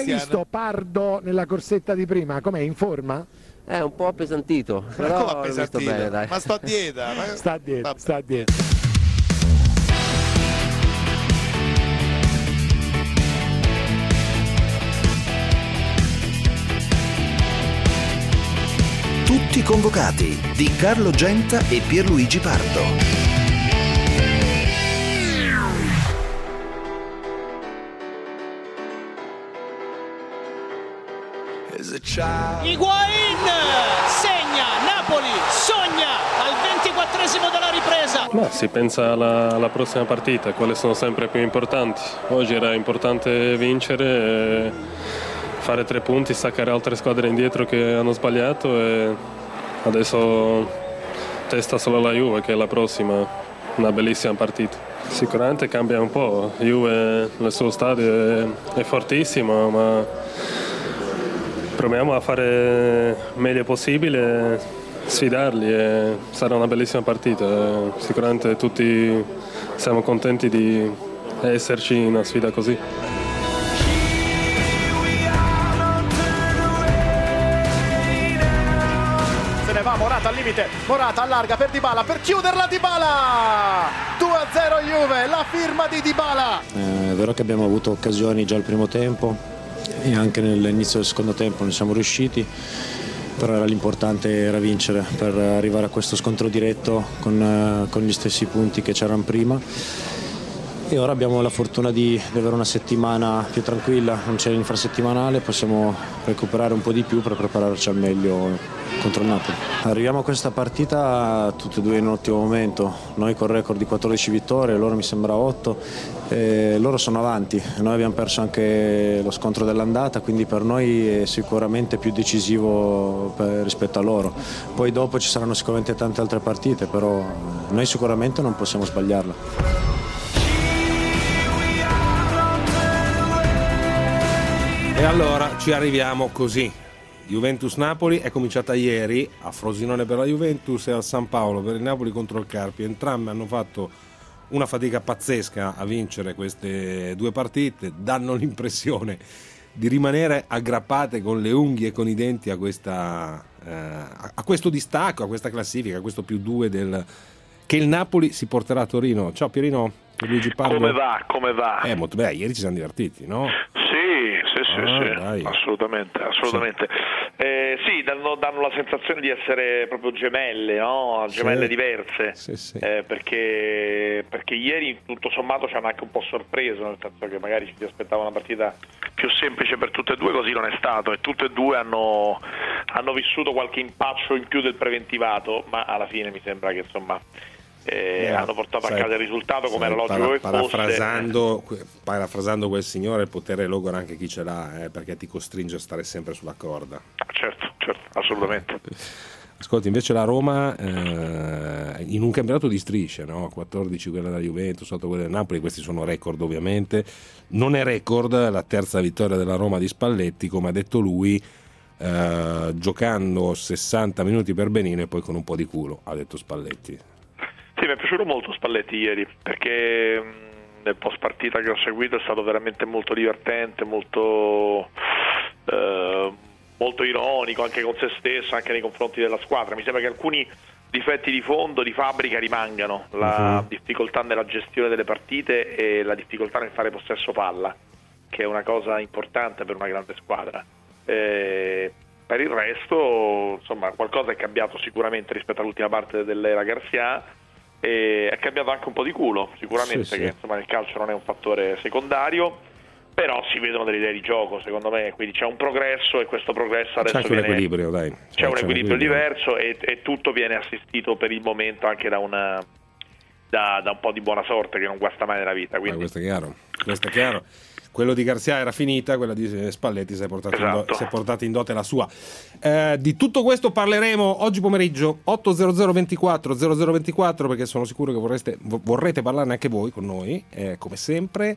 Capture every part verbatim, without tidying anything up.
visto Pardo nella corsetta di prima? Com'è, in forma? È un po' appesantito, Ma però come l'ho visto appesantito? bene, dai. Ma sto a dieta. Ma... Sta a dieta, Vabbè. sta a dieta. Tutti convocati di Carlo Genta e Pierluigi Pardo. Higuain segna, Napoli sogna al ventiquattresimo della ripresa. Ma si pensa alla, alla prossima partita, quelle sono sempre più importanti. Oggi era importante vincere, e fare tre punti, staccare altre squadre indietro che hanno sbagliato e adesso testa solo la Juve che è la prossima, una bellissima partita. Sicuramente cambia un po', Juve nel suo stadio è, è fortissimo, ma proviamo a fare meglio possibile, sfidarli e sarà una bellissima partita. Sicuramente tutti siamo contenti di esserci in una sfida così. Se ne va Morata al limite, Morata allarga per Dybala per chiuderla, Dybala due a zero Juve, la firma di Dybala. Eh, è vero che abbiamo avuto occasioni già al primo tempo e anche nell'inizio del secondo tempo non siamo riusciti, però era l'importante era vincere per arrivare a questo scontro diretto con, con gli stessi punti che c'erano prima. E ora abbiamo la fortuna di, di avere una settimana più tranquilla, non c'è l'infrasettimanale, possiamo recuperare un po' di più per prepararci al meglio contro il Napoli. Arriviamo a questa partita tutti e due in un ottimo momento, noi con il record di quattordici vittorie, loro mi sembra otto, e loro sono avanti, noi abbiamo perso anche lo scontro dell'andata, quindi per noi è sicuramente più decisivo per, rispetto a loro. Poi dopo ci saranno sicuramente tante altre partite, però noi sicuramente non possiamo sbagliarla. E allora ci arriviamo così. Juventus-Napoli è cominciata ieri a Frosinone per la Juventus e a San Paolo per il Napoli contro il Carpi. Entrambi hanno fatto una fatica pazzesca a vincere queste due partite, danno l'impressione di rimanere aggrappate con le unghie e con i denti a, questa, eh, a questo distacco, a questa classifica, a questo più due del, che il Napoli si porterà a Torino. Ciao Pierino, Luigi Pardo. Come va? Come va? Eh, molto beh, ieri ci siamo divertiti, no? Sì, sì, sì, Ah, sì. assolutamente, assolutamente. Sì, eh, sì danno, danno la sensazione di essere proprio gemelle, no? Gemelle sì. diverse, sì, sì. Eh, perché, perché ieri tutto sommato ci hanno anche un po' sorpreso, nel senso che magari ci si aspettava una partita più semplice per tutte e due, così non è stato, e tutte e due hanno, hanno vissuto qualche impaccio in più del preventivato, ma alla fine mi sembra che insomma Eh, eh, hanno portato sai, a casa il risultato come era logico para, che parafrasando, fosse. Parafrasando quel signore, il potere logora anche chi ce l'ha, eh, perché ti costringe a stare sempre sulla corda. Certo, certo, assolutamente. Ascolti, invece la Roma eh, in un campionato di strisce, no? quattordici quella della Juventus, sotto quella del Napoli, questi sono record ovviamente. Non è record la terza vittoria della Roma di Spalletti, come ha detto lui, eh, giocando sessanta minuti per benino e poi con un po' di culo, ha detto Spalletti. Sì, mi è piaciuto molto Spalletti ieri, perché mh, nel post partita che ho seguito è stato veramente molto divertente, molto, eh, molto ironico anche con se stesso, anche nei confronti della squadra. Mi sembra che alcuni difetti di fondo, di fabbrica rimangano, la uh-huh. difficoltà nella gestione delle partite e la difficoltà nel fare possesso palla, che è una cosa importante per una grande squadra. Eh, per il resto, insomma, qualcosa è cambiato sicuramente rispetto all'ultima parte dell'era Garcia. E è cambiato anche un po' di culo sicuramente, sì, che sì. Insomma nel calcio non è un fattore secondario, però si vedono delle idee di gioco secondo me, quindi c'è un progresso e questo progresso adesso c'è anche viene, un equilibrio, dai. c'è, c'è un c'è equilibrio un diverso e, e tutto viene assistito per il momento anche da una da, da un po' di buona sorte che non guasta mai nella vita, quindi. Ma questo è chiaro, questo è chiaro. Quello di Garcia era finita, quella di Spalletti si è portata, esatto. in, do- si è portata in dote la sua. Eh, di tutto questo parleremo oggi pomeriggio otto zero zero ventiquattro zero zero ventiquattro, perché sono sicuro che vorreste, vorrete parlarne anche voi con noi, eh, come sempre.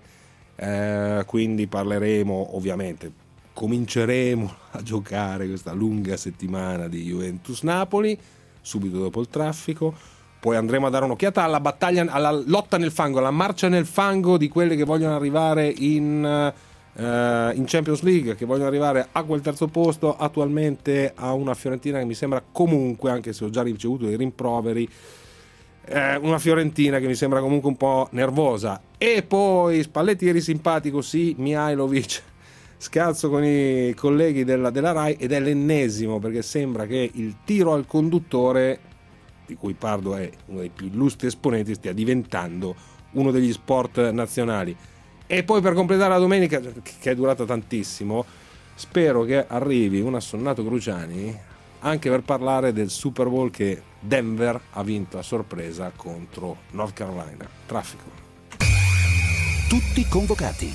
Eh, quindi parleremo, ovviamente, cominceremo a giocare questa lunga settimana di Juventus-Napoli, subito dopo il traffico. Poi andremo a dare un'occhiata alla battaglia, alla lotta nel fango, alla marcia nel fango di quelli che vogliono arrivare in eh, in Champions League, che vogliono arrivare a quel terzo posto, attualmente a una Fiorentina che mi sembra comunque, anche se ho già ricevuto dei rimproveri, eh, una Fiorentina che mi sembra comunque un po' nervosa. E poi Spalletti ieri simpatico, sì, Mihajlovic scazzo con i colleghi della, della Rai, ed è l'ennesimo, perché sembra che il tiro al conduttore, di cui Pardo è uno dei più illustri esponenti, stia diventando uno degli sport nazionali. E poi per completare la domenica, che è durata tantissimo, spero che arrivi un assonnato Cruciani anche per parlare del Super Bowl che Denver ha vinto a sorpresa contro North Carolina. Traffico. Tutti convocati.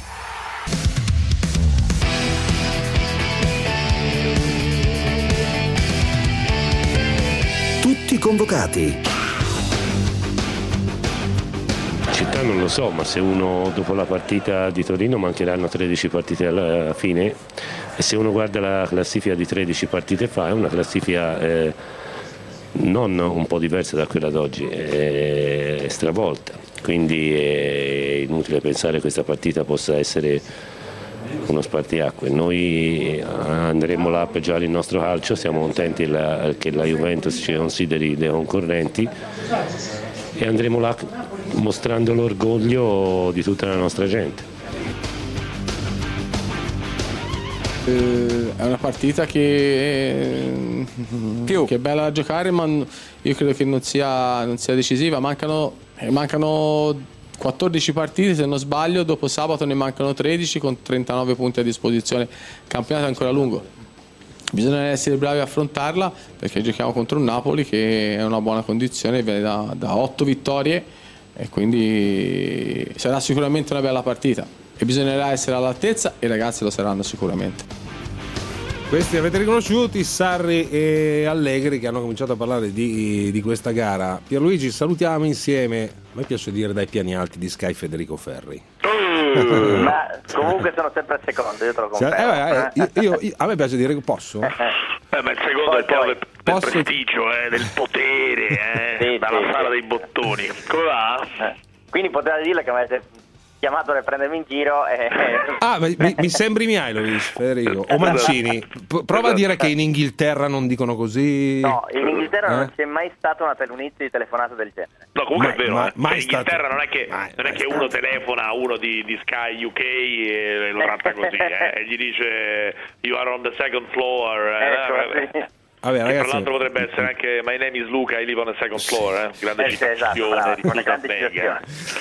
Tutti convocati. Città non lo so, ma se uno dopo la partita di Torino mancheranno tredici partite alla fine, e se uno guarda la classifica di tredici partite fa, è una classifica eh, non un po' diversa da quella d'oggi, è stravolta, quindi è inutile pensare che questa partita possa essere uno spartiacque. Noi andremo là a appoggiare il nostro calcio, siamo contenti la, che la Juventus ci consideri dei concorrenti, e andremo là mostrando l'orgoglio di tutta la nostra gente. È una partita che, Più. che è bella da giocare, ma io credo che non sia, non sia decisiva. Mancano, mancano quattordici partite, se non sbaglio, dopo sabato ne mancano tredici con trentanove punti a disposizione. Il campionato è ancora lungo. Bisogna essere bravi a affrontarla, perché giochiamo contro un Napoli che è in una buona condizione, viene da, da otto vittorie, e quindi sarà sicuramente una bella partita e bisognerà essere all'altezza, e i ragazzi lo saranno sicuramente. Questi avete riconosciuti Sarri e Allegri, che hanno cominciato a parlare di, di questa gara. Pierluigi, salutiamo insieme, a me piace dire dai piani alti di Sky, Federico Ferri. Mm, ma comunque sono sempre al secondo, io te lo confermo. Eh, eh, io, io, io, a me piace dire che posso? Eh, ma il secondo poi, è il piano del, del posso... prestigio, eh, del potere, eh, sì, dalla sì, sala sì. dei bottoni. Come va? Eh. Quindi poteva dirle che mi avete chiamato per prendermi in giro e... Ah, mi, mi sembri Mihajlovic, Federico, o Mancini. P- prova a dire che in Inghilterra non dicono così. No, in Inghilterra eh? non c'è mai stata una telunizio di telefonata del genere. No, comunque ma, è vero, ma, eh. mai in Inghilterra stato... non è che, mai, non è che stato. uno telefona a uno di, di Sky U K e lo tratta così, eh, e gli dice you are on the second floor. Eh, ecco, sì. Vabbè, ragazzi, tra l'altro potrebbe essere anche My name is Luca, I live on the second floor, eh? Grande eh, citazione esatto, di Susan Vega.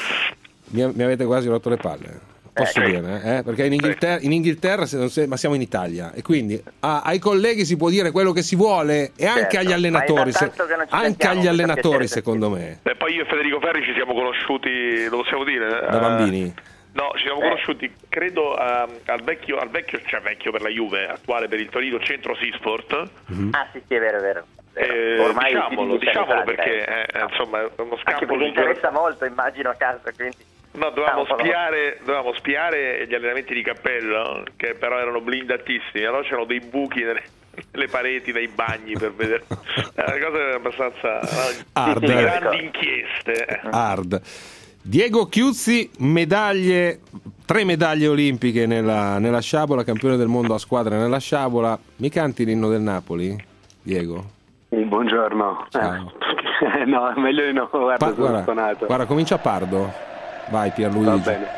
Mi, mi avete quasi rotto le palle, posso eh, dire, eh? Perché in Inghilterra, in Inghilterra se non se, ma siamo in Italia, e quindi a, ai colleghi si può dire quello che si vuole, e anche certo, agli allenatori, se, anche agli allenatori secondo me. E poi io e Federico Ferri ci siamo conosciuti, lo possiamo dire? Da bambini? No, ci siamo conosciuti, credo, uh, al vecchio, al vecchio, cioè vecchio per la Juve, attuale per il Torino, centro Seasport. Mm-hmm. Ah sì, sì, è vero, è vero. Eh, Ormai diciamolo, diciamolo perché eh, no. insomma è uno scampo. Anche perché interessa molto, immagino, a casa, quindi... No, dovevamo spiare, dovevamo spiare gli allenamenti di Cappello, che però erano blindatissimi, allora c'erano dei buchi nelle, nelle pareti dei bagni per vedere. È una cosa abbastanza hard, di grandi inchieste. Hard. Diego Chiuzzi, medaglie, tre medaglie olimpiche nella, nella sciabola, campione del mondo a squadra nella sciabola. Mi canti l'inno del Napoli, Diego? Buongiorno. Ciao. Eh, no, meglio di no, guarda, pa- sono guarda, stonato. Guarda, comincia Pardo. Vai Pierluigi. Va bene.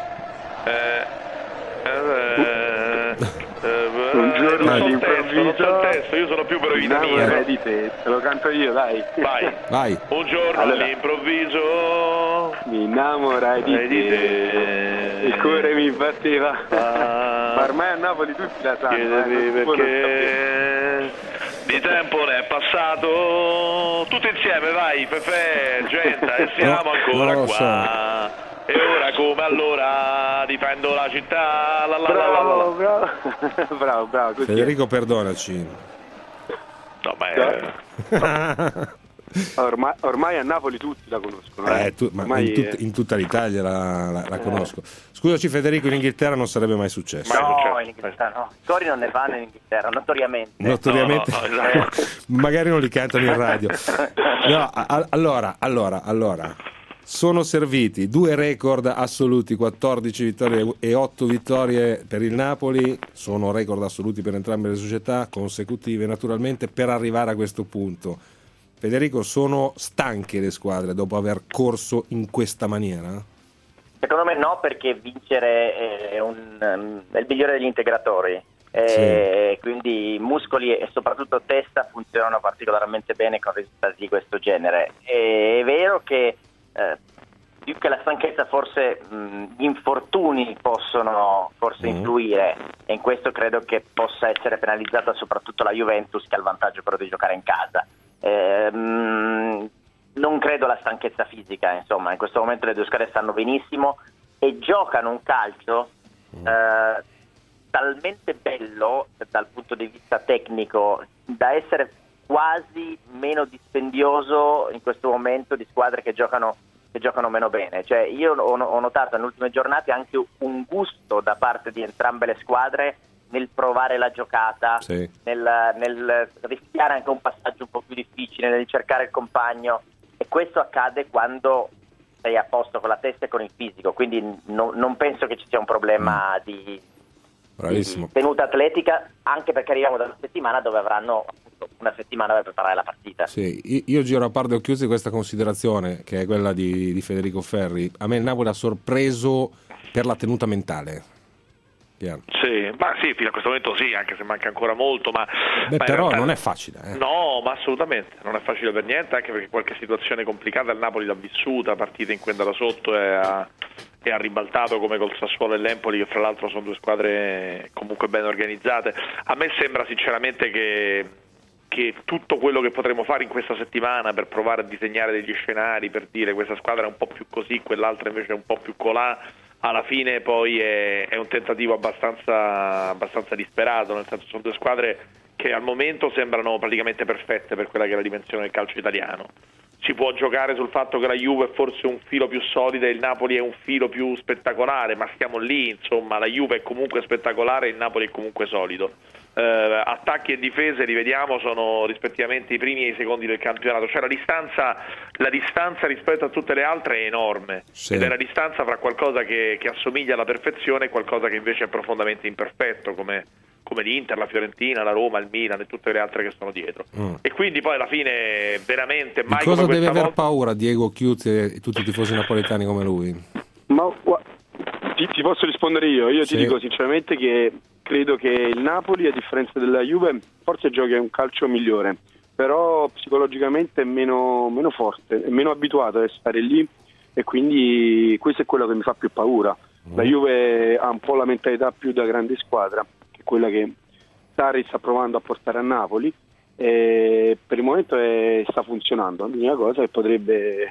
Eh, eh, eh, Buongiorno non so all'improvviso. Non so il testo, io sono più per i no, mia. di te, te lo canto io, dai. Vai. Vai. Un giorno allora, all'improvviso mi innamorai di, di te. te. Il cuore mi batteva. Ah, ma ormai a Napoli tutti la sanno. Eh, perché di tempo ne è passato. Tutti insieme, vai, Pepe, Genta, e siamo no, ancora qua. So. E ora come allora difendo la città. La, la, bravo, la, la, la. bravo, bravo, bravo. Così. Federico, perdonaci. No, beh. Ormai, ormai a Napoli tutti la conoscono. Eh, tu, ma in, tut, in tutta l'Italia la, la, la conosco. Scusaci Federico, in Inghilterra non sarebbe mai successo. No, mai in Inghilterra no. Tori non ne fanno in Inghilterra, notoriamente. Notoriamente. No, no, no. Magari non li cantano in radio. No, a, allora, allora, allora. sono serviti due record assoluti, quattordici vittorie e otto vittorie per il Napoli, sono record assoluti per entrambe le società, consecutive naturalmente, per arrivare a questo punto. Federico, sono stanche le squadre dopo aver corso in questa maniera? Secondo me no, perché vincere è, un, è il migliore degli integratori. E sì. Quindi muscoli e soprattutto testa funzionano particolarmente bene con risultati di questo genere. E è vero che eh, più che la stanchezza forse mh, gli infortuni possono forse mm. influire, e in questo credo che possa essere penalizzata soprattutto la Juventus, che ha il vantaggio però di giocare in casa. Eh, mh, non credo alla stanchezza fisica, insomma in questo momento le due squadre stanno benissimo e giocano un calcio mm. eh, talmente bello dal punto di vista tecnico da essere quasi meno dispendioso in questo momento di squadre che giocano che giocano meno bene. Cioè io ho, ho notato nelle ultime giornate anche un gusto da parte di entrambe le squadre nel provare la giocata, sì. nel, nel rischiare anche un passaggio un po' più difficile, nel cercare il compagno, e questo accade quando sei a posto con la testa e con il fisico, quindi no, non penso che ci sia un problema mm. di Bravissimo. tenuta atletica, anche perché arriviamo da una settimana dove avranno appunto una settimana per preparare la partita. Sì, io giro a parte chiusi questa considerazione, che è quella di, di Federico Ferri. A me il Napoli ha sorpreso per la tenuta mentale. Piano. Sì, ma sì, fino a questo momento sì, anche se manca ancora molto, ma, Beh, ma però realtà, non è facile. Eh. No, ma assolutamente, non è facile per niente, anche perché qualche situazione complicata il Napoli l'ha vissuta, partita in cui è andata sotto e ha, e ha ribaltato come col Sassuolo e l'Empoli, che fra l'altro sono due squadre comunque ben organizzate. A me sembra sinceramente che che tutto quello che potremo fare in questa settimana per provare a disegnare degli scenari, per dire questa squadra è un po' più così, quell'altra invece è un po' più colà, alla fine poi è, è un tentativo abbastanza, abbastanza disperato, nel senso sono due squadre che al momento sembrano praticamente perfette per quella che è la dimensione del calcio italiano. Si può giocare sul fatto che la Juve è forse un filo più solida e il Napoli è un filo più spettacolare, ma stiamo lì, insomma, la Juve è comunque spettacolare e il Napoli è comunque solido. Eh, attacchi e difese, li vediamo, sono rispettivamente i primi e i secondi del campionato, cioè la distanza, la distanza rispetto a tutte le altre è enorme, sì. Ed è la distanza fra qualcosa che, che assomiglia alla perfezione e qualcosa che invece è profondamente imperfetto, come, come l'Inter, la Fiorentina, la Roma, il Milan e tutte le altre che sono dietro. Mm. E quindi poi alla fine veramente mai di cosa come deve aver volta... paura Diego Chiuzzi e tutti i tifosi napoletani come lui? Ma ti, ti posso rispondere io, io sì. Ti dico sinceramente che credo che il Napoli, a differenza della Juve, forse gioca un calcio migliore, però psicologicamente è meno, meno forte, è meno abituato a stare lì, e quindi questo è quello che mi fa più paura. La Juve ha un po' la mentalità più da grande squadra, che è quella che Sarri sta provando a portare a Napoli, e per il momento è, sta funzionando. L'unica cosa che potrebbe,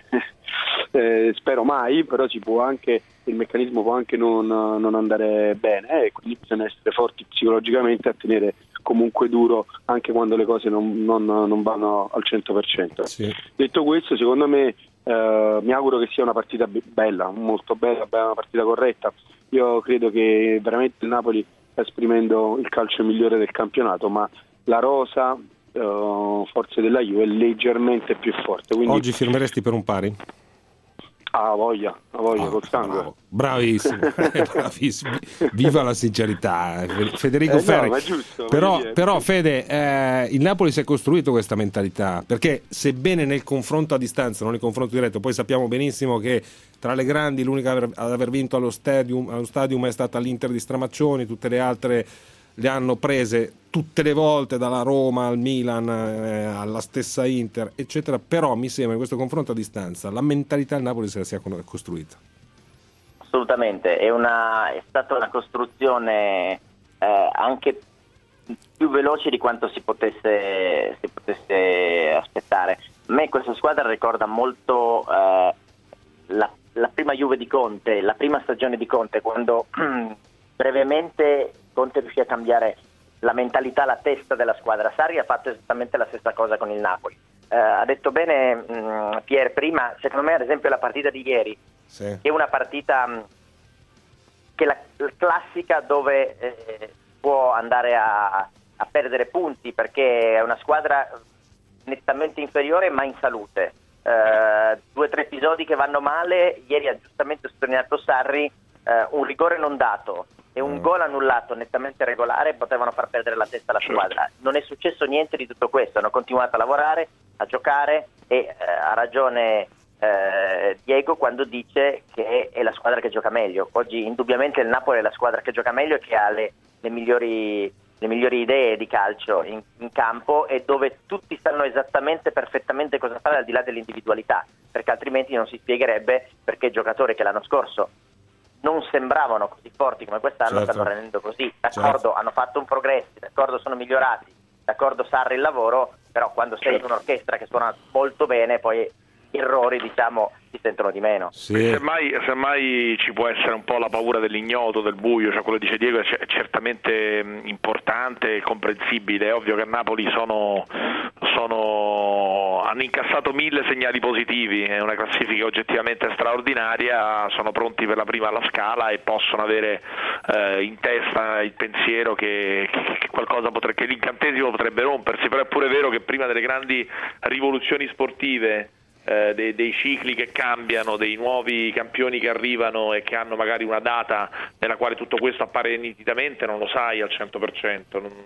eh, spero mai, però si può anche, il meccanismo può anche non, non andare bene, e quindi bisogna essere forti psicologicamente a tenere comunque duro anche quando le cose non, non, non vanno al cento per cento. Sì. Detto questo, secondo me eh, mi auguro che sia una partita bella, molto bella, una partita corretta. Io credo che veramente il Napoli sta esprimendo il calcio migliore del campionato, ma la rosa Uh, forse della Juve è leggermente più forte. Quindi... Oggi firmeresti per un pari? Ah, voglia, a voglia, ah, col sangue. Bravo. Bravissimo, bravissimo. Viva la sincerità, Federico eh, Ferri. No, ma è giusto, però, però Fede, eh, il Napoli si è costruito questa mentalità, perché sebbene nel confronto a distanza, non nel confronto diretto, poi sappiamo benissimo che tra le grandi l'unica ad aver vinto allo stadium, allo stadium è stata l'Inter di Stramaccioni, tutte le altre le hanno prese tutte le volte, dalla Roma al Milan, eh, alla stessa Inter, eccetera. Però mi sembra in questo confronto a distanza la mentalità del Napoli se la sia costruita. Assolutamente, è, una, è stata una costruzione eh, anche più veloce di quanto si potesse, si potesse aspettare. A me questa squadra ricorda molto eh, la, la prima Juve di Conte, la prima stagione di Conte, quando brevemente Conte riuscì a cambiare la mentalità, la testa della squadra. Sarri ha fatto esattamente la stessa cosa con il Napoli. Eh, ha detto bene mh, Pier prima, secondo me ad esempio la partita di ieri, sì. Che è una partita mh, che è la, la classica dove eh, può andare a, a perdere punti, perché è una squadra nettamente inferiore ma in salute. eh, due o tre episodi che vanno male. Ieri ha giustamente sottolineato Sarri, eh, un rigore non dato e un mm. gol annullato nettamente regolare potevano far perdere la testa alla squadra. Non è successo niente di tutto questo, hanno continuato a lavorare, a giocare e eh, ha ragione eh, Diego quando dice che è la squadra che gioca meglio. Oggi indubbiamente il Napoli è la squadra che gioca meglio e che ha le, le migliori le migliori idee di calcio in, in campo e dove tutti sanno esattamente, perfettamente cosa fare al di là dell'individualità, perché altrimenti non si spiegherebbe perché giocatori che l'anno scorso non sembravano così forti come quest'anno certo. stanno rendendo così. D'accordo, certo. hanno fatto un progresso, d'accordo, sono migliorati, d'accordo, Sarri il lavoro, però quando sei certo. un'orchestra che suona molto bene, poi errori, diciamo, si sentono di meno. Sì. Semmai, semmai ci può essere un po' la paura dell'ignoto, del buio, cioè quello che dice Diego è certamente importante e comprensibile. È ovvio che a Napoli sono, sono hanno incassato mille segnali positivi, è una classifica oggettivamente straordinaria, sono pronti per la prima alla Scala e possono avere eh, in testa il pensiero che, che qualcosa potrebbe, che l'incantesimo potrebbe rompersi, però è pure vero che prima delle grandi rivoluzioni sportive, Eh, dei, dei cicli che cambiano, dei nuovi campioni che arrivano e che hanno magari una data nella quale tutto questo appare nitidamente, non lo sai al cento per cento. Non...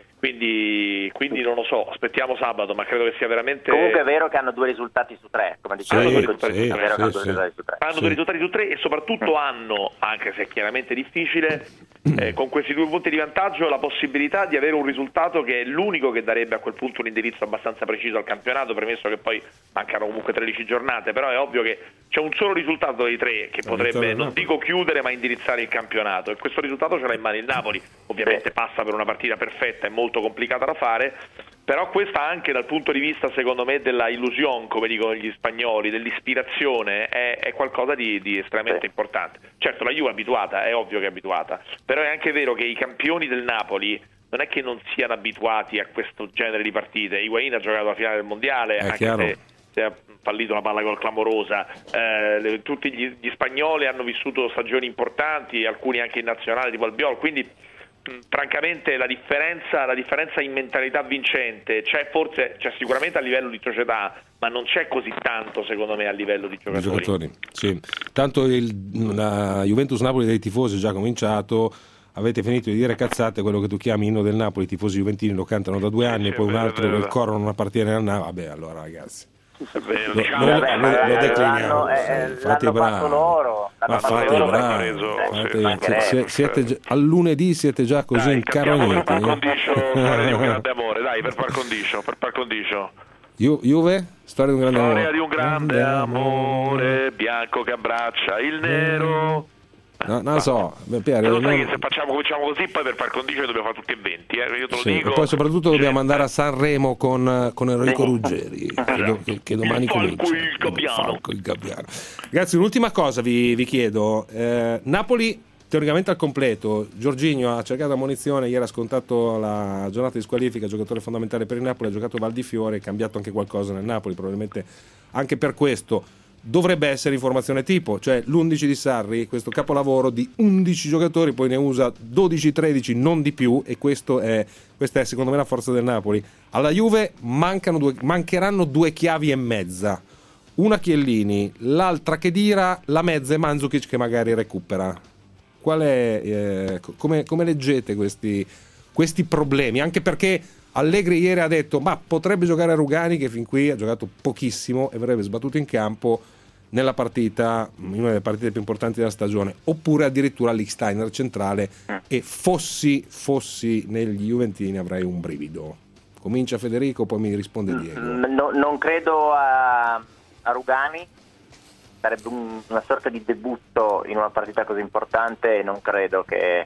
Quindi, quindi non lo so, aspettiamo sabato, ma credo che sia veramente... Comunque è vero che hanno due risultati su tre, come dicevamo, sì, due risultati, sì, è vero sì, che hanno due sì. risultati su tre. Hanno sì. due risultati su tre e soprattutto hanno, anche se è chiaramente difficile, eh, con questi due punti di vantaggio la possibilità di avere un risultato che è l'unico che darebbe a quel punto un indirizzo abbastanza preciso al campionato, premesso che poi mancano comunque tredici giornate, però è ovvio che c'è un solo risultato dei tre che potrebbe, non dico chiudere, ma indirizzare il campionato, e questo risultato ce l'ha in mano il Napoli. Ovviamente passa per una partita perfetta, è molto complicata da fare, però questa anche dal punto di vista, secondo me, della illusion, come dicono gli spagnoli, dell'ispirazione, è, è qualcosa di, di estremamente importante. Certo, la Juve è abituata, è ovvio che è abituata, però è anche vero che i campioni del Napoli non è che non siano abituati a questo genere di partite. Higuaín ha giocato la finale del mondiale, è anche chiaro. se si è fallito una palla gol clamorosa, eh, tutti gli, gli spagnoli hanno vissuto stagioni importanti, alcuni anche in nazionale tipo Albiol, quindi francamente la differenza, la differenza in mentalità vincente c'è, forse c'è sicuramente a livello di società, ma non c'è così tanto secondo me a livello di giocatori. Di giocatori sì. Tanto il, la Juventus Napoli dei tifosi è già cominciato. Avete finito di dire cazzate, quello che tu chiami inno del Napoli, i tifosi juventini lo cantano da due anni, sì, e poi un altro che corrono una partita nel Napoli. Vabbè, allora ragazzi, Beh, lo, diciamo, lo, vabbè, lo, lo decliniamo, eh, sì. Fate bravi, loro, ma fate bravi, fate, se, siete già, al lunedì siete già così dai, incarognati. Per par condicio, storia di un grande amore, dai, per par condicio, per par condicio. Ju, Juve, storia di un grande storia amore. Storia di un grande, grande amore, amore, bianco che abbraccia il nero. No, non lo so, Piero, lo sai non... che se facciamo cominciamo così, poi per par condicio dobbiamo fare tutti e venti, eh? Io te lo sì, dico. E poi soprattutto dobbiamo andare a Sanremo con, con Enrico Ruggeri, che, che, che domani il comincia. Il Gabbiano. Il Gabbiano. Ragazzi, un'ultima cosa vi, vi chiedo. Eh, Napoli teoricamente al completo. Jorginho ha cercato ammonizione, ieri ha scontato la giornata di squalifica, giocatore fondamentale per il Napoli, ha giocato Val di Fiore, è cambiato anche qualcosa nel Napoli, probabilmente anche per questo. Dovrebbe essere informazione tipo, cioè l'undici di Sarri, questo capolavoro di undici giocatori, poi ne usa dodici tredici, non di più, e questo è, questa è secondo me la forza del Napoli. Alla Juve mancano due, mancheranno due chiavi e mezza, una Chiellini, l'altra Khedira, la mezza è Mandzukic che magari recupera. Qual è, eh, come, come leggete questi, questi problemi? Anche perché Allegri ieri ha detto ma potrebbe giocare a Rugani, che fin qui ha giocato pochissimo e verrebbe sbattuto in campo nella partita, in una delle partite più importanti della stagione, oppure addirittura Lichtsteiner centrale, e fossi fossi negli Juventini avrei un brivido. Comincia Federico, poi mi risponde Diego. No, non credo a, a Rugani, sarebbe un, una sorta di debutto in una partita così importante, e non credo che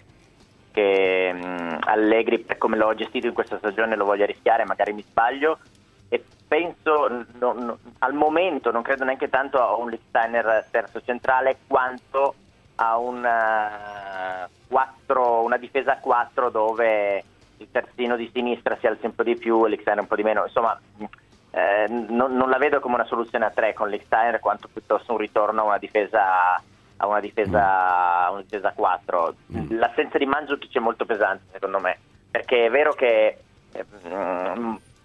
che mh, Allegri, per come l'ho gestito in questa stagione, lo voglia rischiare. Magari mi sbaglio, e penso no, no, al momento non credo neanche tanto a un Lichtsteiner terzo centrale quanto a una, quattro, una difesa a quattro dove il terzino di sinistra si alza un po' di più e Lichtsteiner un po' di meno. Insomma, eh, non, non la vedo come una soluzione a tre con Lichtsteiner, quanto piuttosto un ritorno a una difesa a una difesa, mm. una difesa quattro. Mm. L'assenza di Mandzukic è molto pesante secondo me, perché è vero che eh, la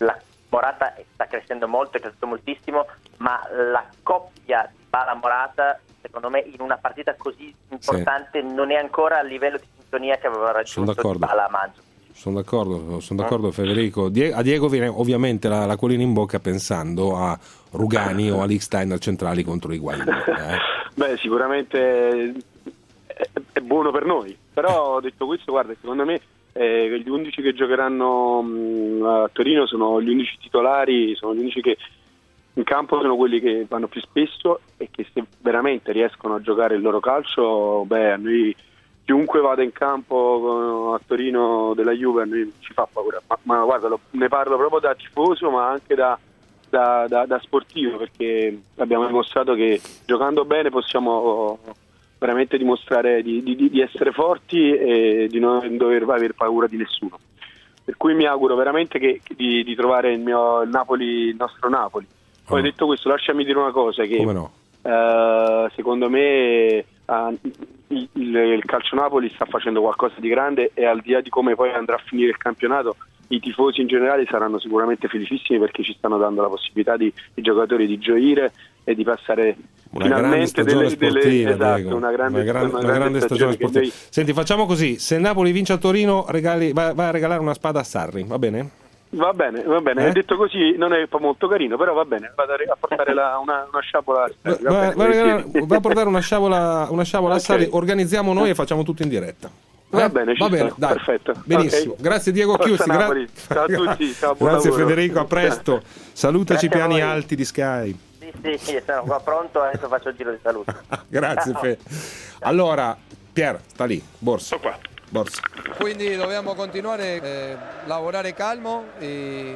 Morata sta crescendo molto, è cresciuto moltissimo, ma la coppia Dybala-Morata secondo me in una partita così importante sì. non è ancora a livello di sintonia che aveva raggiunto Dybala a maggio. Sono d'accordo, sono d'accordo eh. Federico. Die- a Diego viene ovviamente la, la colina in bocca pensando a Rugani o a Lichtsteiner centrali contro Higuaín. Eh. Beh, sicuramente è, è buono per noi, però detto questo, guarda, secondo me eh, gli undici che giocheranno mh, a Torino sono gli undici titolari, sono gli undici che in campo sono quelli che vanno più spesso e che se veramente riescono a giocare il loro calcio, beh, a noi chiunque vada in campo a Torino della Juve a noi ci fa paura, ma, ma guarda, lo, ne parlo proprio da tifoso ma anche da, da, da, da sportivo, perché abbiamo dimostrato che giocando bene possiamo veramente dimostrare di, di, di essere forti e di non dover avere paura di nessuno, per cui mi auguro veramente che, di, di trovare il mio il Napoli, il nostro Napoli. Poi oh. detto questo, lasciami dire una cosa, che come no? uh, secondo me uh, il, il, il calcio Napoli sta facendo qualcosa di grande e al di là di come poi andrà a finire il campionato, i tifosi in generale saranno sicuramente felicissimi perché ci stanno dando la possibilità di, i giocatori di gioire e di passare una finalmente grande stagione delle, sportiva, delle, esatto, Diego. una grande, una grande, una una grande grande stagione, stagione sportiva. noi... Senti, facciamo così: se Napoli vince a Torino, regali, vai, vai a regalare una spada a Sarri, va bene? Va bene, va bene, eh? detto così non è molto carino, però va bene, vado a portare la, una, una sciabola a Sarri, va, va, va, va, va a portare una sciabola, una sciabola okay. a Sarri, organizziamo noi e facciamo tutto in diretta. Va eh? bene, va bene, dai. Perfetto. Benissimo, okay. Grazie Diego Chiusi, gra- ciao a tutti, ciao, buon grazie lavoro. Federico, a presto. Salutaci grazie piani alti di Sky. Sì, sì, sì, sono qua pronto, adesso faccio il giro di saluto. Grazie Fe. Allora, Pier, sta lì, Borsa. Sto qua. Borsa. Quindi dobbiamo continuare a eh, lavorare calmo e,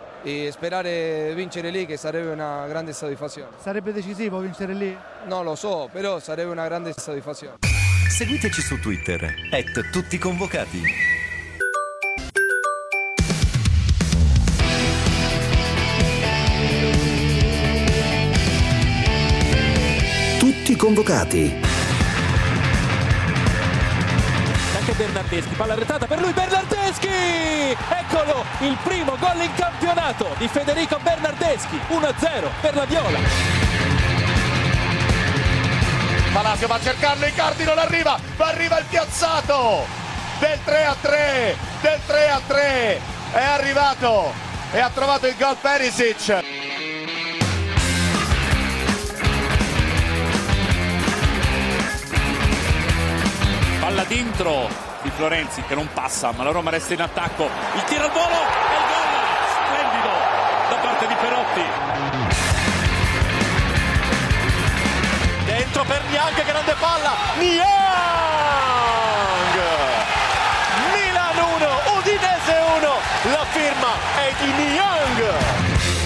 e sperare vincere lì, che sarebbe una grande soddisfazione. Sarebbe decisivo vincere lì? Non lo so, però sarebbe una grande soddisfazione. Seguiteci su Twitter, at tutti convocati. Tutti convocati. Anche Bernardeschi, palla arretrata per lui, Bernardeschi! Eccolo, il primo gol in campionato di Federico Bernardeschi, uno a zero per la Viola. Palacio va a cercarlo, Icardi non arriva, ma arriva il piazzato del tre a tre, del tre a tre, è arrivato e ha trovato il gol Perisic. Palla dentro di Florenzi che non passa, ma la Roma resta in attacco, il tiro al volo e il gol splendido da parte di Perotti. Dentro per Niang, grande palla, Niang! Milan uno, Udinese uno, la firma è di Niang!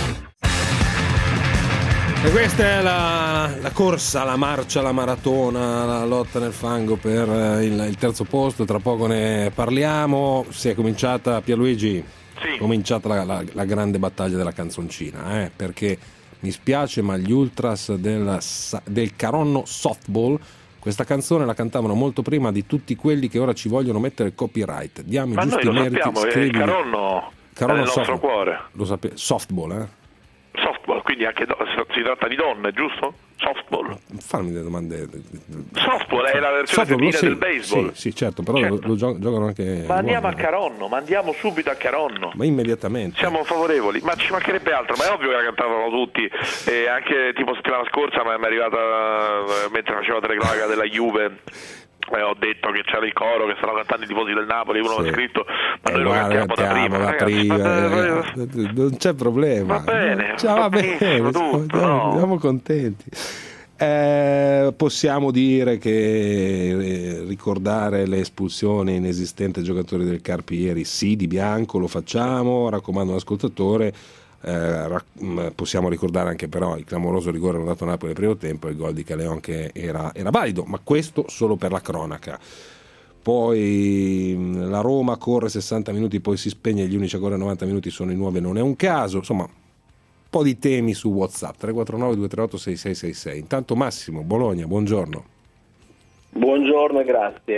E questa è la, la corsa, la marcia, la maratona, la lotta nel fango per il, il terzo posto. Tra poco ne parliamo. Si è cominciata, Pierluigi, sì. è cominciata la, la, la grande battaglia della canzoncina, eh, perché mi spiace ma gli ultras del, del Caronno Softball questa canzone la cantavano molto prima di tutti quelli che ora ci vogliono mettere copyright. Diamo ma i giusti noi lo meriti. sappiamo, Scrivi... il Caronno, Caronno è nel nostro cuore. Lo sape... Softball, eh? Softball, quindi anche do- si tratta di donne, giusto? Softball. Fammi delle domande. Softball è la versione femminile sì, del baseball. Sì, sì, certo, però certo. Lo, lo giocano anche. Ma andiamo uomini. a Caronno, ma andiamo subito a Caronno. Ma immediatamente. Siamo favorevoli, ma ci mancherebbe altro, ma è ovvio che la cantavano tutti. E anche tipo settimana scorsa mi è arrivata mentre facevo la telecronaca della Juve. Eh, ho detto che c'era il coro che stanno cantando i tifosi del Napoli, uno sì. mi ha scritto ma eh, noi lo cantiamo da prima, da ragazzi, prima ma... eh, non c'è problema, va bene, cioè, va bene, tutto, siamo, no? siamo contenti. Eh, possiamo dire che eh, ricordare le espulsioni inesistenti giocatori del Carpi ieri, sì, di bianco, lo facciamo, raccomando all'ascoltatore. Eh, rac- possiamo ricordare anche però il clamoroso rigore non dato a Napoli nel primo tempo e il gol di Caleon che era, era valido, ma questo solo per la cronaca. Poi la Roma corre sessanta minuti, poi si spegne, gli unici a correre novanta minuti sono i nuovi, non è un caso. Insomma, un po' di temi su WhatsApp tre quattro nove due tre otto sei sei sei sei. Intanto Massimo, Bologna, buongiorno. Buongiorno e grazie.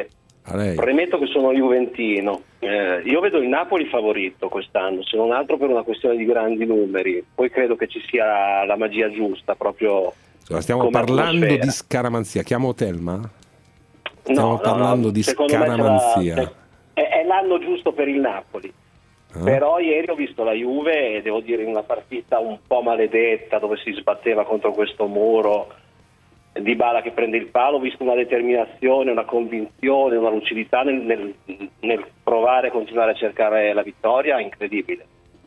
A lei. Premetto che sono juventino, eh, io vedo il Napoli favorito quest'anno, se non altro per una questione di grandi numeri, poi credo che ci sia la magia giusta proprio. Stiamo parlando atmosfera. Di scaramanzia, chiamo Telma? Stiamo no, parlando no, di scaramanzia. La, è, è l'anno giusto per il Napoli, ah. Però ieri ho visto la Juve e devo dire in una partita un po' maledetta dove si sbatteva contro questo muro, Dybala che prende il palo, ho visto una determinazione, una convinzione, una lucidità nel, nel, nel provare a continuare a cercare la vittoria incredibile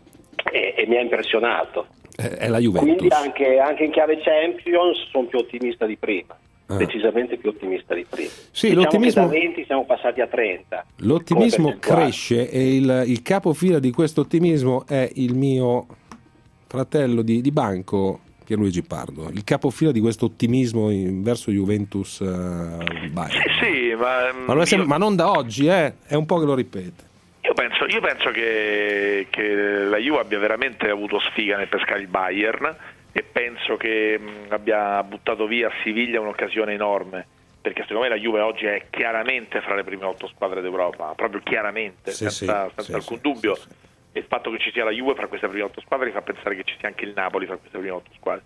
e, e mi ha impressionato. È la Juventus. Quindi anche, anche in chiave Champions sono più ottimista di prima, ah. decisamente più ottimista di prima. Sì, diciamo l'ottimismo... che da venti siamo passati a trenta. L'ottimismo cresce e il, il capofila di questo ottimismo è il mio fratello di, di banco, Pierluigi Pardo, il capofila di questo ottimismo in, verso Juventus uh, Bayern. Eh sì, ma, ma, non io... ma non da oggi, eh? È un po' che lo ripete. Io penso, io penso che, che la Juve abbia veramente avuto sfiga nel pescare il Bayern e penso che mh, abbia buttato via a Siviglia un'occasione enorme, perché secondo me la Juve oggi è chiaramente fra le prime otto squadre d'Europa, proprio chiaramente, sì, senza, sì, senza sì, alcun sì, dubbio. Sì, sì. E il fatto che ci sia la Juve fra queste prime otto squadre fa pensare che ci sia anche il Napoli fra queste prime otto squadre.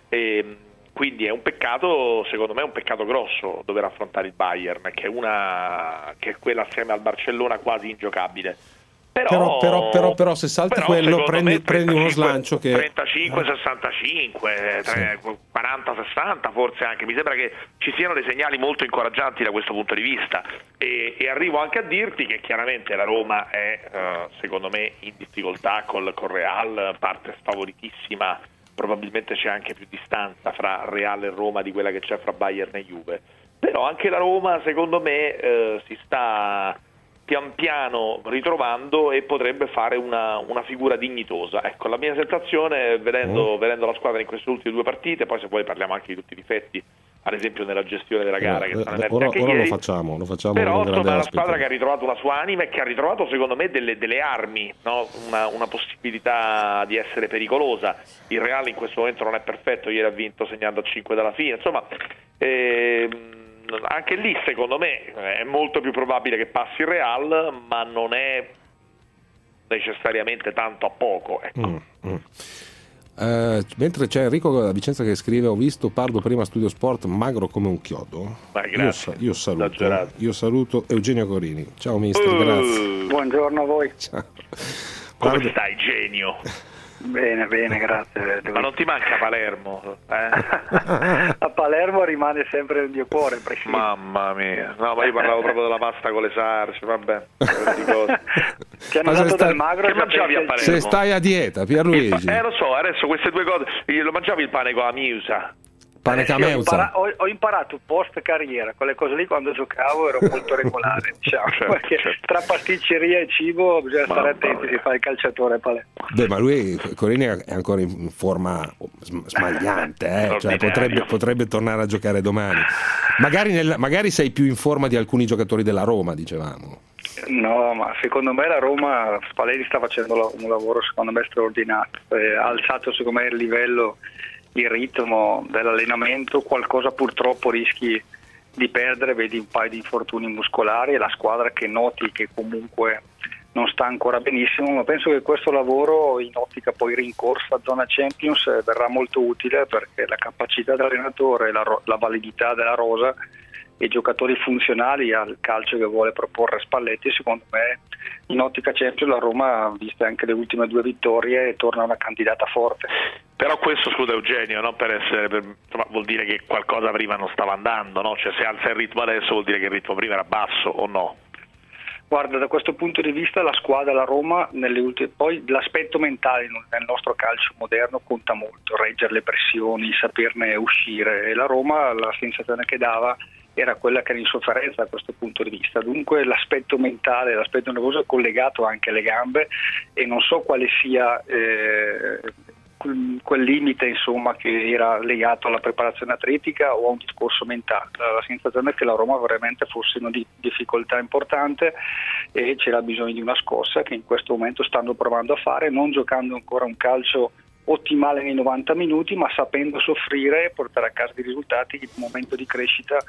E, quindi è un peccato, secondo me è un peccato grosso dover affrontare il Bayern, che è una che è quella assieme al Barcellona quasi ingiocabile. Però, però, però, però, però se salti però, quello prendi, me, prendi uno slancio che trentacinque sessantacinque, sì. quaranta sessanta forse anche, mi sembra che ci siano dei segnali molto incoraggianti da questo punto di vista e, e arrivo anche a dirti che chiaramente la Roma è uh, secondo me in difficoltà col, col Real, parte sfavoritissima, probabilmente c'è anche più distanza fra Real e Roma di quella che c'è fra Bayern e Juve, però anche la Roma secondo me uh, si sta pian piano ritrovando e potrebbe fare una, una figura dignitosa. Ecco, la mia sensazione vedendo, mm. vedendo la squadra in queste ultime due partite, poi se poi parliamo anche di tutti i difetti, ad esempio nella gestione della gara, eh, che sono emersi ora, anche ora ieri, lo facciamo, lo facciamo però con insomma è una ospite. squadra che ha ritrovato la sua anima e che ha ritrovato secondo me delle, delle armi, no? una, una possibilità di essere pericolosa. Il Real in questo momento non è perfetto, ieri ha vinto segnando a cinque dalla fine, insomma ehm, anche lì secondo me è molto più probabile che passi il Real, ma non è necessariamente tanto a poco, ecco. mm, mm. Uh, mentre c'è Enrico da Vicenza che scrive: ho visto Pardo prima Studio Sport, magro come un chiodo. Ma grazie. Io, io saluto io saluto Eugenio Corini. Ciao mister, uh, grazie. Buongiorno a voi. Ciao. Come Pardo... stai, genio? Bene, bene, grazie. Ma non ti manca Palermo? Eh? A Palermo rimane sempre il mio cuore, presidente. Mamma mia, no, ma io parlavo proprio della pasta con le sarce, vabbè. Ti hanno dato del magro che mangiavi a Palermo? Se stai a dieta, Pierluigi. Eh, lo so, adesso queste due cose, io lo mangiavi il pane con la miusa. Pane cameusa. Ho, impara- ho, ho imparato post carriera, quelle cose lì quando giocavo ero molto regolare, diciamo, certo, perché certo. Tra pasticceria e cibo bisogna Mamma stare attenti mia. Se fai il calciatore a Palermo. Beh, ma lui, Corini è ancora in forma smagliante, eh? Cioè, potrebbe, potrebbe tornare a giocare domani. Magari, nel, magari sei più in forma di alcuni giocatori della Roma, dicevamo. No, ma secondo me la Roma, Spalletti sta facendo un lavoro secondo me straordinario, eh, ha alzato secondo me il livello, il ritmo dell'allenamento, qualcosa purtroppo rischi di perdere, vedi un paio di infortuni muscolari e la squadra che noti che comunque non sta ancora benissimo, ma penso che questo lavoro in ottica poi rincorsa a zona Champions verrà molto utile, perché la capacità dell'allenatore, la, la validità della rosa e i giocatori funzionali al calcio che vuole proporre Spalletti, secondo me in ottica Champions la Roma, viste anche le ultime due vittorie, torna una candidata forte. Però questo, scusa Eugenio, no? per essere, per, insomma, vuol dire che qualcosa prima non stava andando, no? Cioè se alza il ritmo adesso vuol dire che il ritmo prima era basso o no? Guarda, da questo punto di vista la squadra, la Roma, nelle ultime, poi l'aspetto mentale nel nostro calcio moderno conta molto, reggere le pressioni, saperne uscire, e la Roma la sensazione che dava era quella che era in sofferenza da questo punto di vista, dunque l'aspetto mentale, l'aspetto nervoso è collegato anche alle gambe e non so quale sia eh, quel limite insomma che era legato alla preparazione atletica o a un discorso mentale. La sensazione è che la Roma veramente fosse in difficoltà importante e c'era bisogno di una scossa che in questo momento stanno provando a fare, non giocando ancora un calcio ottimale nei novanta minuti, ma sapendo soffrire e portare a casa dei risultati in un momento di crescita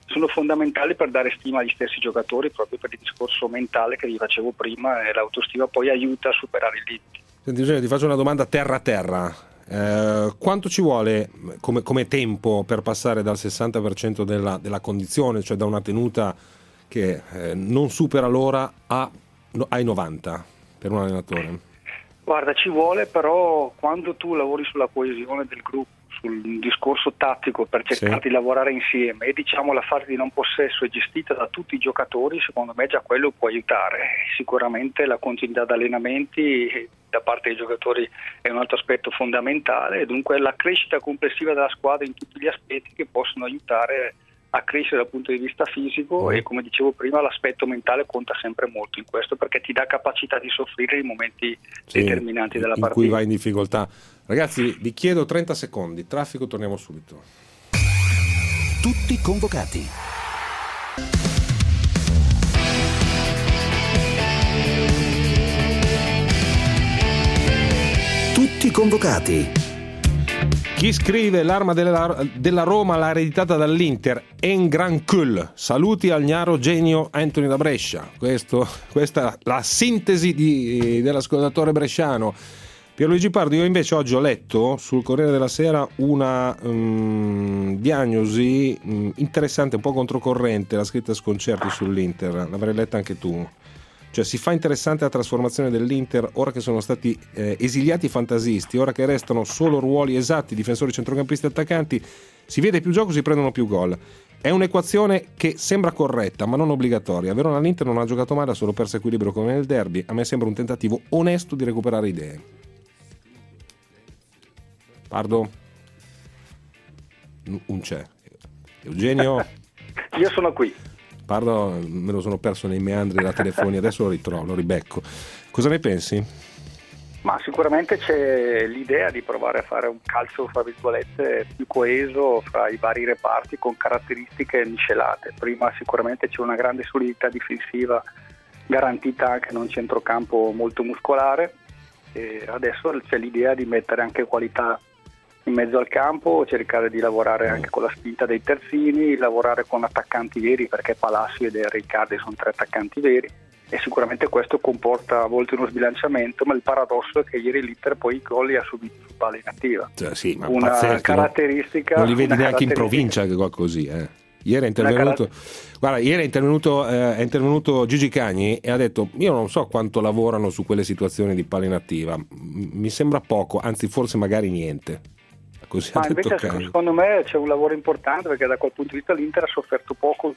sono fondamentali per dare stima agli stessi giocatori, proprio per il discorso mentale che vi facevo prima, e l'autostima poi aiuta a superare i limiti. Senti Eugenio, ti faccio una domanda terra a terra. Eh, quanto ci vuole come, come tempo per passare dal sessanta per cento della, della condizione, cioè da una tenuta che eh, non supera l'ora a, no, ai novanta per un allenatore? Guarda, ci vuole, però quando tu lavori sulla coesione del gruppo, sul discorso tattico per cercare sì. di lavorare insieme, e diciamo la fase di non possesso è gestita da tutti i giocatori, secondo me già quello può aiutare. Sicuramente la continuità di allenamenti da parte dei giocatori è un altro aspetto fondamentale, e dunque la crescita complessiva della squadra in tutti gli aspetti che possono aiutare a crescere dal punto di vista fisico, mm. e come dicevo prima l'aspetto mentale conta sempre molto in questo, perché ti dà capacità di soffrire i momenti sì, determinanti della in partita. In cui vai in difficoltà. Ragazzi, vi chiedo trenta secondi, traffico, torniamo subito. Tutti convocati. Tutti convocati. Chi scrive l'arma della, della Roma l'ha ereditata dall'Inter? En gran cul. Saluti al gnaro genio Anthony da Brescia. Questo, questa è la sintesi di, dell'ascoltatore bresciano. Pierluigi Pardo, io invece oggi ho letto sul Corriere della Sera una um, diagnosi um, interessante, un po' controcorrente, la scritta Sconcerti sull'Inter, l'avrei letta anche tu. Cioè si fa interessante la trasformazione dell'Inter ora che sono stati eh, esiliati i fantasisti, ora che restano solo ruoli esatti, difensori, centrocampisti, attaccanti, si vede più gioco, si prendono più gol. È un'equazione che sembra corretta ma non obbligatoria. Verona all'Inter non ha giocato male, ha solo perso equilibrio come nel derby. A me sembra un tentativo onesto di recuperare idee. Pardo? Un c'è. Eugenio? Io sono qui. Pardo, me lo sono perso nei meandri della telefonia, adesso lo ritrovo, lo ribecco. Cosa ne pensi? Ma sicuramente c'è l'idea di provare a fare un calcio, fra virgolette, più coeso fra i vari reparti con caratteristiche miscelate. Prima sicuramente c'è una grande solidità difensiva garantita anche in un centrocampo molto muscolare, e adesso c'è l'idea di mettere anche qualità in mezzo al campo, cercare di lavorare anche con la spinta dei terzini, lavorare con attaccanti veri, perché Palacio ed Riccardi sono tre attaccanti veri, e sicuramente questo comporta a volte uno sbilanciamento, ma il paradosso è che ieri l'Inter poi i gol li ha subiti su palla inattiva. Cioè, sì, ma una pazzesco, caratteristica non li vedi neanche in caratteristica. provincia che qua così, eh. Ieri è intervenuto, carat- guarda, ieri è intervenuto, eh, è intervenuto Gigi Cagni e ha detto: io non so quanto lavorano su quelle situazioni di palla inattiva, M- mi sembra poco, anzi forse magari niente. Così Ma ha detto invece Cagni. secondo me c'è un lavoro importante, perché da quel punto di vista l'Inter ha sofferto poco,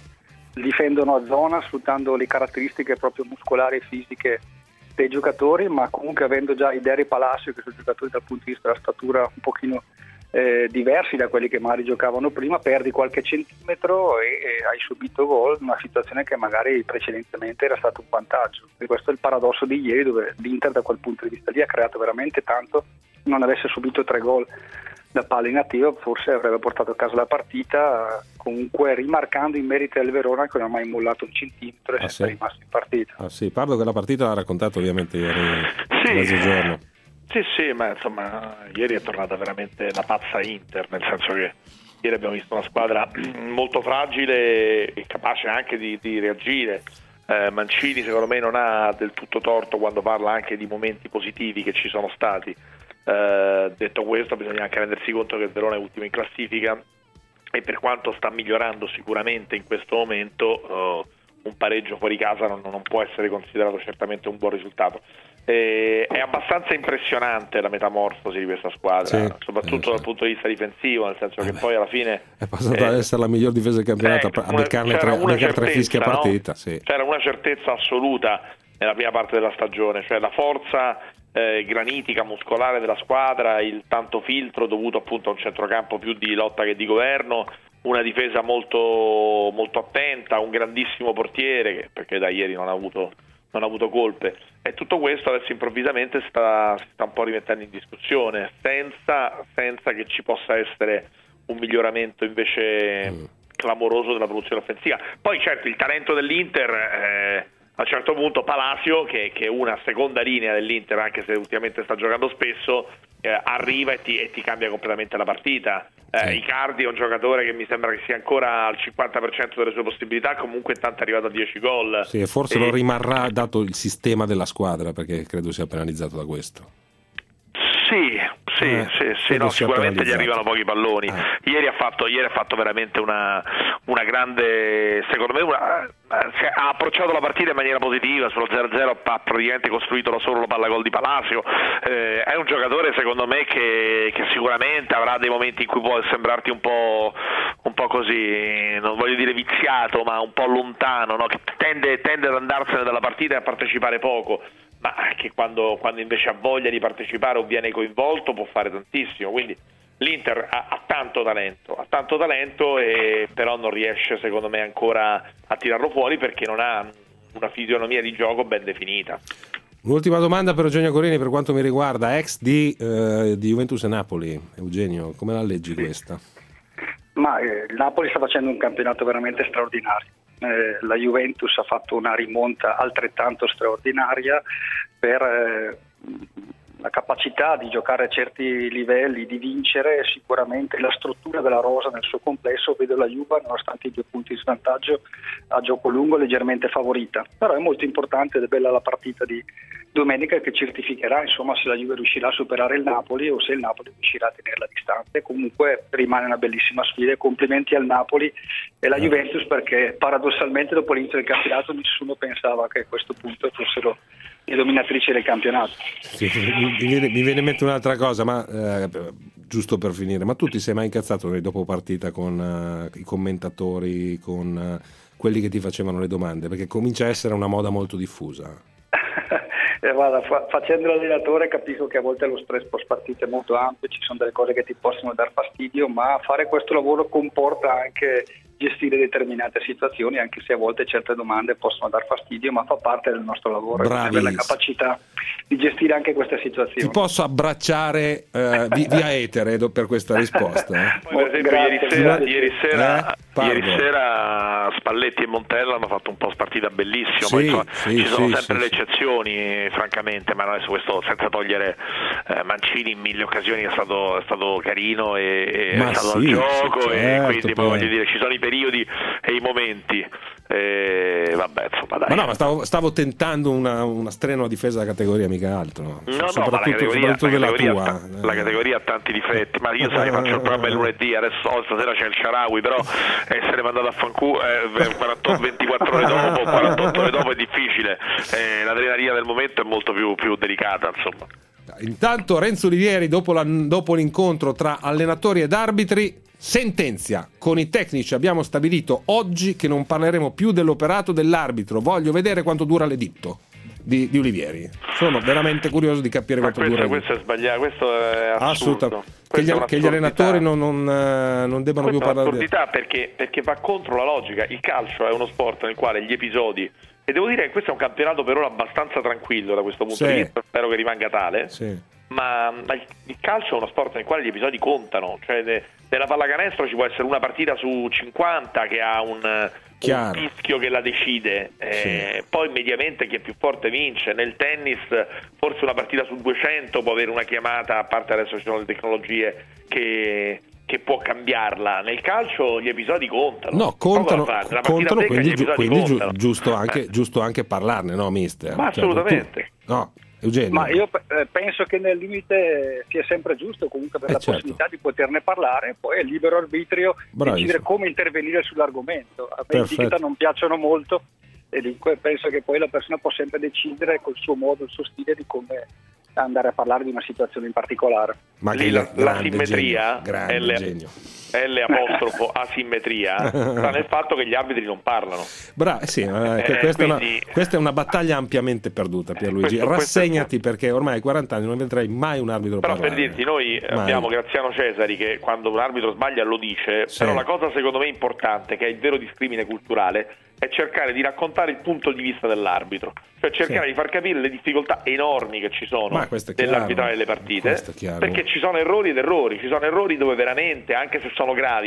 difendono a zona sfruttando le caratteristiche proprio muscolari e fisiche dei giocatori, ma comunque avendo già i Deri Palacio, che sono giocatori dal punto di vista della statura un pochino eh, diversi da quelli che magari giocavano prima, perdi qualche centimetro e, e hai subito gol in una situazione che magari precedentemente era stato un vantaggio. E questo è il paradosso di ieri, dove l'Inter da quel punto di vista lì ha creato veramente tanto. Non avesse subito tre gol da palla inattiva forse avrebbe portato a casa la partita, comunque rimarcando i meriti del Verona, che non ha mai mollato un centimetro e ah, è sì? rimasto in partita. Ah, sì, Parlo che la partita l'ha raccontato ovviamente ieri sì. mezzogiorno. Sì, sì, ma insomma ieri è tornata veramente la pazza Inter, nel senso che ieri abbiamo visto una squadra molto fragile e capace anche di, di reagire. Eh, Mancini secondo me non ha del tutto torto quando parla anche di momenti positivi che ci sono stati. Uh, detto questo, bisogna anche rendersi conto che il Verona è ultimo in classifica e per quanto sta migliorando sicuramente in questo momento, uh, un pareggio fuori casa non, non può essere considerato certamente un buon risultato. E, è abbastanza impressionante la metamorfosi di questa squadra, sì, soprattutto eh, dal sì. punto di vista difensivo, nel senso che poi alla fine è passata eh, ad essere la miglior difesa del campionato, eh, a beccarne tre, beccare tre fischi a partita. No? Sì. C'era una certezza assoluta nella prima parte della stagione, cioè la forza Eh, granitica, muscolare della squadra, il tanto filtro dovuto appunto a un centrocampo più di lotta che di governo, una difesa molto, molto attenta, un grandissimo portiere che perché da ieri non ha avuto, non ha avuto colpe, e tutto questo adesso improvvisamente sta, si sta un po' rimettendo in discussione senza, senza che ci possa essere un miglioramento invece mm. clamoroso della produzione offensiva. Poi certo il talento dell'Inter eh, a un certo punto Palacio, che, che è una seconda linea dell'Inter, anche se ultimamente sta giocando spesso, eh, arriva e ti, e ti cambia completamente la partita. Eh, Icardi è un giocatore che mi sembra che sia ancora al cinquanta per cento delle sue possibilità, comunque intanto è arrivato a dieci gol. Sì, e forse e... lo rimarrà dato il sistema della squadra, perché credo sia penalizzato da questo. Sì, sì, eh, sì, sì no, sicuramente gli arrivano pochi palloni. Eh. Ieri ha fatto, ieri ha fatto veramente una, una grande, secondo me, una, ha approcciato la partita in maniera positiva. Sullo zero a zero ha praticamente costruito da solo la palla gol di Palacio. Eh, è un giocatore, secondo me, che, che sicuramente avrà dei momenti in cui può sembrarti un po', un po' così, non voglio dire viziato, ma un po' lontano, no? Che tende, tende ad andarsene dalla partita e a partecipare poco, ma che quando, quando invece ha voglia di partecipare o viene coinvolto può fare tantissimo. Quindi l'Inter ha, ha tanto talento, ha tanto talento e però non riesce, secondo me, ancora a tirarlo fuori perché non ha una fisionomia di gioco ben definita. Un'ultima domanda per Eugenio Corini per quanto mi riguarda, ex di, eh, di Juventus e Napoli. Eugenio, come la leggi questa? Ma eh, il Napoli sta facendo un campionato veramente straordinario. Eh, la Juventus ha fatto una rimonta altrettanto straordinaria per eh, la capacità di giocare a certi livelli, di vincere. Sicuramente la struttura della rosa nel suo complesso vedo la Juve, nonostante i due punti di svantaggio, a gioco lungo leggermente favorita, però è molto importante ed è bella la partita di domenica che certificherà insomma se la Juve riuscirà a superare il Napoli o se il Napoli riuscirà a tenere la distanza. Comunque rimane una bellissima sfida e complimenti al Napoli e alla Juventus, perché paradossalmente dopo l'inizio del campionato nessuno pensava che a questo punto fossero le dominatrici del campionato. Sì, mi, viene, mi viene in mente un'altra cosa, ma eh, giusto per finire, ma tu ti sei mai incazzato dopo partita con uh, i commentatori, con uh, quelli che ti facevano le domande? Perché comincia a essere una moda molto diffusa. Eh, guarda, fa- facendo l'allenatore capisco che a volte lo stress post partita è molto ampio, ci sono delle cose che ti possono dar fastidio, ma fare questo lavoro comporta anche gestire determinate situazioni, anche se a volte certe domande possono dar fastidio, ma fa parte del nostro lavoro e avere la capacità di gestire anche queste situazioni. Ti posso abbracciare eh, via etere per questa risposta. Eh? Poi, per esempio, ieri sera, ieri, sera, eh? ieri sera Spalletti e Montella hanno fatto un post partita bellissimo. Sì, Poi, insomma, sì, ci sono sì, sempre sì, le eccezioni, francamente, ma adesso questo senza togliere eh, Mancini in mille occasioni è stato, è stato carino e, e è stato sì, al gioco, sì, e certo, quindi poi poi... voglio dire ci sono i periodi e i momenti. E vabbè, insomma, dai. Ma no, ma stavo, stavo tentando una, una strenua difesa della categoria, mica altro. No, no, soprattutto, ma la categoria, soprattutto la della categoria, tua. Ha, la categoria ha tanti difetti, ma io sai, faccio il programma il lunedì, adesso stasera c'è il Shaarawy, però essere mandato a fanculo eh, quarantotto, ventiquattro ore dopo, quarantotto ore dopo è difficile, eh, l'adrenalina del momento è molto più, più delicata, insomma. Intanto Renzo Olivieri, dopo, la, dopo l'incontro tra allenatori ed arbitri, sentenzia: con i tecnici abbiamo stabilito oggi che non parleremo più dell'operato dell'arbitro, voglio vedere quanto dura l'editto di, di Olivieri. Sono veramente curioso di capire ma quanto questo, dura questo è sbagliato, questo è assurdo. Che gli, che gli allenatori non, non, non debbano questa più parlare. È un'assurdità perché, perché va contro la logica. Il calcio è uno sport nel quale gli episodi, e devo dire che questo è un campionato per ora abbastanza tranquillo da questo punto sì. di vista, spero che rimanga tale, sì. ma, ma il, il calcio è uno sport nel quale gli episodi contano, cioè de, nella pallacanestro ci può essere una partita su cinquanta che ha un, un fischio che la decide, eh, sì. poi mediamente chi è più forte vince. Nel tennis forse una partita su duecento può avere una chiamata, a parte adesso ci sono le tecnologie che... che può cambiarla. Nel calcio gli episodi contano. No, contano, contano secca, quindi, giu, quindi contano. giusto, anche, eh. giusto anche parlarne, no, mister? Ma cioè, Tu, assolutamente. no, Eugenio. Ma io eh, penso che nel limite sia sempre giusto comunque per eh la certo. possibilità di poterne parlare, poi è libero arbitrio decidere come intervenire sull'argomento. A me i diktat non piacciono molto e dunque penso che poi la persona può sempre decidere col suo modo, il suo stile di come andare a parlare di una situazione in particolare. Ma lì la, la simmetria genio, L, genio. L apostrofo asimmetria sta nel fatto che gli arbitri non parlano. Bra- sì, eh, eh, questa, quindi... è una, questa è una battaglia ampiamente perduta, Pierluigi. Questo, Rassegnati questo... perché ormai ai quaranta anni non vedrai mai un arbitro però parlare. Per dirti, noi mai. Abbiamo Graziano Cesari che quando un arbitro sbaglia lo dice, sì. Però la cosa secondo me importante, che è il vero discrimine culturale, è cercare di raccontare il punto di vista dell'arbitro, cioè cercare sì. di far capire le difficoltà enormi che ci sono nell'arbitrare le partite, perché ci sono errori ed errori, ci sono errori dove veramente, anche se sono gravi,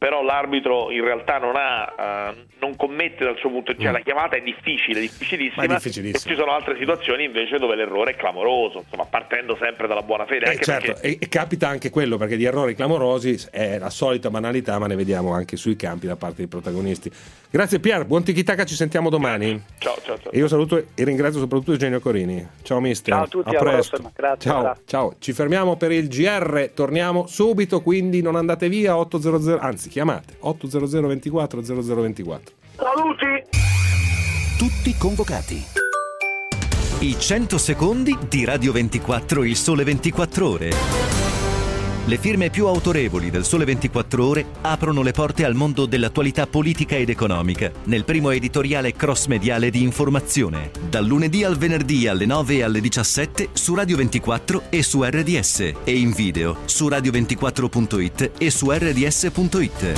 però l'arbitro in realtà non ha uh, non commette dal suo punto di vista, cioè Mm. la chiamata è difficile, difficilissima, Ma è difficilissima. e ci sono altre situazioni invece dove l'errore è clamoroso, insomma, partendo sempre dalla buona fede, Eh, anche certo, perché e, e capita anche quello, perché di errori clamorosi è la solita banalità, ma ne vediamo anche sui campi da parte dei protagonisti. Grazie Pier, buon tiki-taka, ci sentiamo domani. ciao ciao ciao. E io saluto e ringrazio soprattutto Eugenio Corini. Ciao mister. Ciao a tutti, a alla presto. prossima. Grazie, Ciao, grazie. ciao. Ci fermiamo per il G R, torniamo subito, quindi non andate via. ottocento, anzi chiamate ottocento ventiquattro zero zero ventiquattro. Saluti! Tutti convocati. I cento secondi di Radio ventiquattro, il Sole ventiquattro Ore. Le firme più autorevoli del Sole ventiquattro Ore aprono le porte al mondo dell'attualità politica ed economica nel primo editoriale cross-mediale di informazione, dal lunedì al venerdì alle nove e alle diciassette su Radio ventiquattro e su R D S, e in video su radio ventiquattro punto it e su R D S punto it.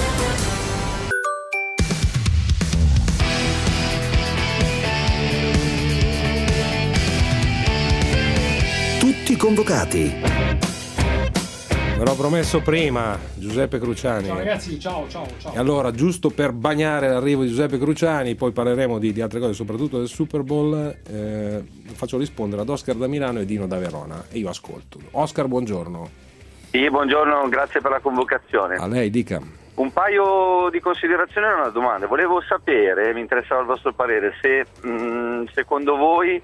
Tutti convocati. Me l'ho promesso prima, Giuseppe Cruciani. Ciao ragazzi, ciao ciao ciao. E allora, giusto per bagnare l'arrivo di Giuseppe Cruciani, poi parleremo di, di altre cose, soprattutto del Super Bowl, eh, faccio rispondere ad Oscar da Milano e Dino da Verona, e io ascolto. Oscar, buongiorno. Sì, buongiorno, grazie per la convocazione. A lei, dica. Un paio di considerazioni e una domanda. Volevo sapere, mi interessava il vostro parere, se mh, secondo voi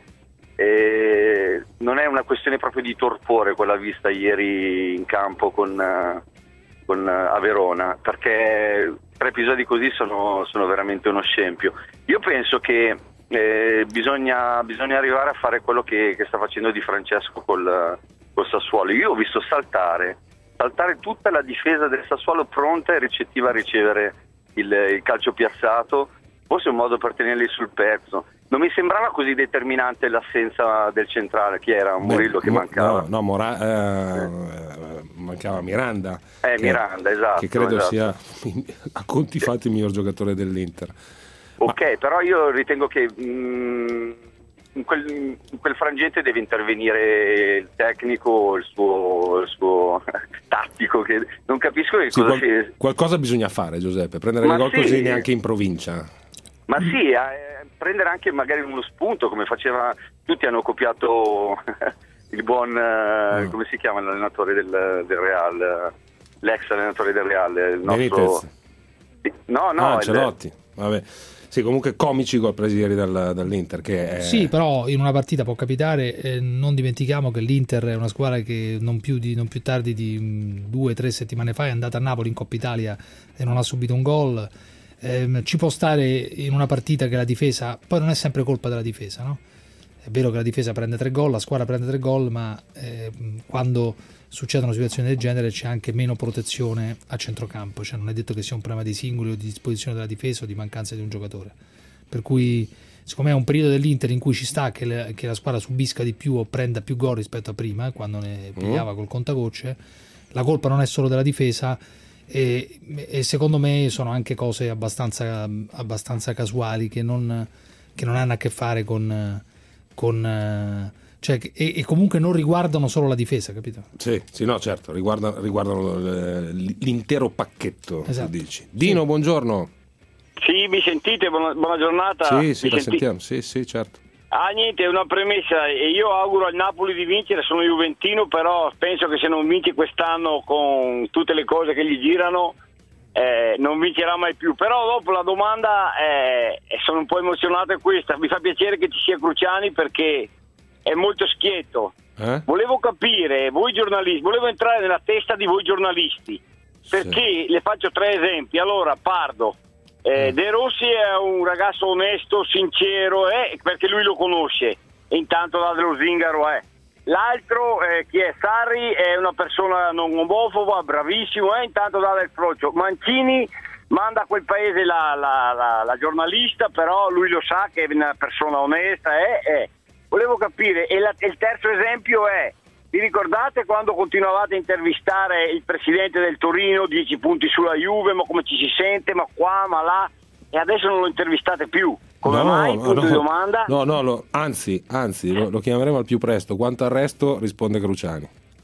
eh, non è una questione proprio di torpore quella vista ieri in campo con, uh, con uh, a Verona, perché tre episodi così sono, sono veramente uno scempio. Io penso che eh, bisogna, bisogna arrivare a fare quello che, che sta facendo Di Francesco col, col Sassuolo. Io ho visto saltare saltare tutta la difesa del Sassuolo pronta e ricettiva a ricevere il, il calcio piazzato, forse un modo per tenerli sul pezzo. Non mi sembrava così determinante l'assenza del centrale, chi era? Murillo che Mo- mancava. No, no Mora- eh, eh, mancava Miranda. Eh, che, Miranda, esatto. Che credo esatto. sia a conti fatti il miglior giocatore dell'Inter. Ok, Ma... però io ritengo che mh, in, quel, in quel frangente deve intervenire il tecnico, il suo, il suo tattico, che non capisco che Sì, cosa qual- sia. qualcosa bisogna fare, Giuseppe, prendere Ma il gol sì. così neanche in provincia. Ma sì, eh, prendere anche magari uno spunto, come faceva, tutti hanno copiato il buon, eh, come si chiama l'allenatore del, del Real, eh, l'ex allenatore del Real, il nostro... Benitez. Sì, No, no, Ah, il- Ancelotti. Vabbè. Sì, comunque comici gol presi ieri dal- dall'Inter. Che è... Sì, però in una partita può capitare, eh, non dimentichiamo che l'Inter è una squadra che non più, di, non più tardi di mh, due o tre settimane fa è andata a Napoli in Coppa Italia e non ha subito un gol. Eh, ci può stare in una partita che la difesa, poi non è sempre colpa della difesa, no? È vero che la difesa prende tre gol, la squadra prende tre gol, ma eh, quando succedono situazioni del genere c'è anche meno protezione a centrocampo, cioè non è detto che sia un problema di singoli o di disposizione della difesa o di mancanza di un giocatore, per cui secondo me è un periodo dell'Inter in cui ci sta che, le, che la squadra subisca di più o prenda più gol rispetto a prima, quando ne pigliava col contagocce. La colpa non è solo della difesa e, e secondo me sono anche cose abbastanza, abbastanza casuali che non, che non hanno a che fare con, con cioè, e, e comunque non riguardano solo la difesa, capito? Sì, sì, no, certo, riguarda- riguardano eh, l'intero pacchetto, Esatto. tu dici. Dino, buongiorno. Sì, mi sentite? Buona, buona giornata. Sì, sì, Mi la senti- sentiamo. Sì, sì, certo. Ah, niente, è una premessa. E io auguro al Napoli di vincere, sono juventino, però penso che se non vince quest'anno con tutte le cose che gli girano, eh, non vincerà mai più. Però dopo la domanda, è, sono un po' emozionato, è questa. Mi fa piacere che ci sia Cruciani perché è molto schietto. Eh? Volevo capire, voi giornalisti, volevo entrare nella testa di voi giornalisti, perché le faccio tre esempi. Allora, Pardo, eh, De Rossi è un ragazzo onesto, sincero, eh, perché lui lo conosce, e intanto da dello Zingaro è. L'altro, eh, chi è? Sarri, è una persona non omofoba, bravissimo, eh, intanto dà del frocio. Mancini manda a quel paese la, la, la, la giornalista, però lui lo sa che è una persona onesta, eh, eh. Volevo capire, e, la, e il terzo esempio è, vi ricordate quando continuavate a intervistare il presidente del Torino, dieci punti sulla Juve, ma come ci si sente, ma qua, ma là, e adesso non lo intervistate più? Come No, mai? no, Punto no. di domanda. No, no, lo- anzi, anzi lo, lo chiameremo al più presto. Quanto al resto risponde Cruciani.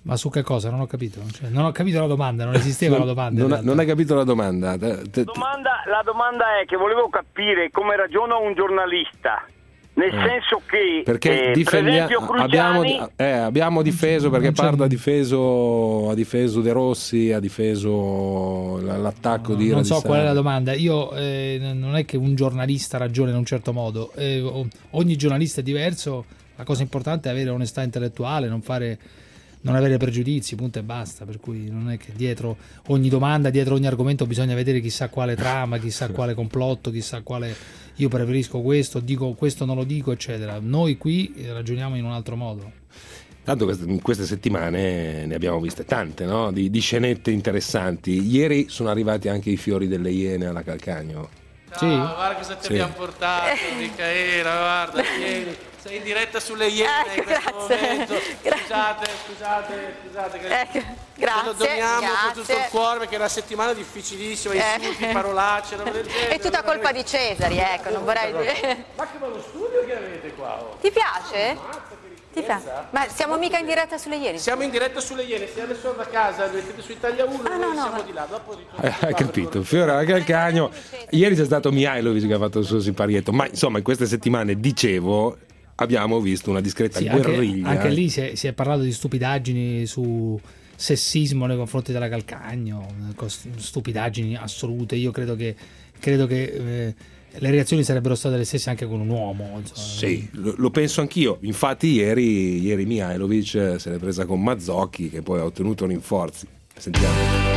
Ma su che cosa? Non ho capito. Cioè, non ho capito la domanda, non esisteva non, la domanda. Non, non hai capito la domanda. La domanda? La domanda è che volevo capire come ragiona un giornalista. Nel eh. senso che perché eh, difendia- per esempio Cruciani... abbiamo, eh, abbiamo difeso perché Pardo ha difeso, ha difeso De Rossi, ha difeso l'attacco no, di non so Radissani. qual è la domanda. Io eh, non è che un giornalista ragiona in un certo modo, eh, ogni giornalista è diverso. La cosa importante è avere onestà intellettuale, non fare non avere pregiudizi, punto e basta. Per cui non è che dietro ogni domanda, dietro ogni argomento bisogna vedere chissà quale trama, chissà quale complotto, chissà quale io preferisco questo, dico questo, non lo dico, eccetera. Noi qui ragioniamo in un altro modo. Tanto in queste settimane ne abbiamo viste tante, no? di, di scenette interessanti. Ieri sono arrivati anche i fiori delle Iene alla Calcagno. Ciao, sì? Guarda cosa ti sì. abbiamo portato, Micaela, guarda, vieni. Sei in diretta sulle Iene ecco, in questo grazie. momento. Scusate, scusate, scusate. Che ecco, grazie. Lo doniamo grazie. con tutto il cuore perché è una settimana difficilissima, insulti, eh. parolacce, roba del genere. È tutta colpa di Cesari, ecco, non vorrei dire. Ma che bello studio che avete qua. Oh. Ti piace? Ti piace? Ma siamo mica in diretta sulle Iene? Siamo in diretta sulle Iene, se adesso da casa mettete su Italia uno, ah, noi no, siamo no. di là. Dopo Eh, hai capito, fiore alla Calcagno. Ieri c'è stato Mihailovic che ha fatto il suo simparietto, ma insomma in queste settimane, dicevo, abbiamo visto una discreta sì, guerriglia. Anche, anche lì si è, si è parlato di stupidaggini su sessismo nei confronti della Calcagno, stupidaggini assolute. Io credo che, credo che eh, le reazioni sarebbero state le stesse anche con un uomo. Insomma. Sì, lo, lo penso anch'io. Infatti ieri, ieri Mihailovic se l'è presa con Mazzocchi, che poi ha ottenuto un rinforzi. Sentiamo.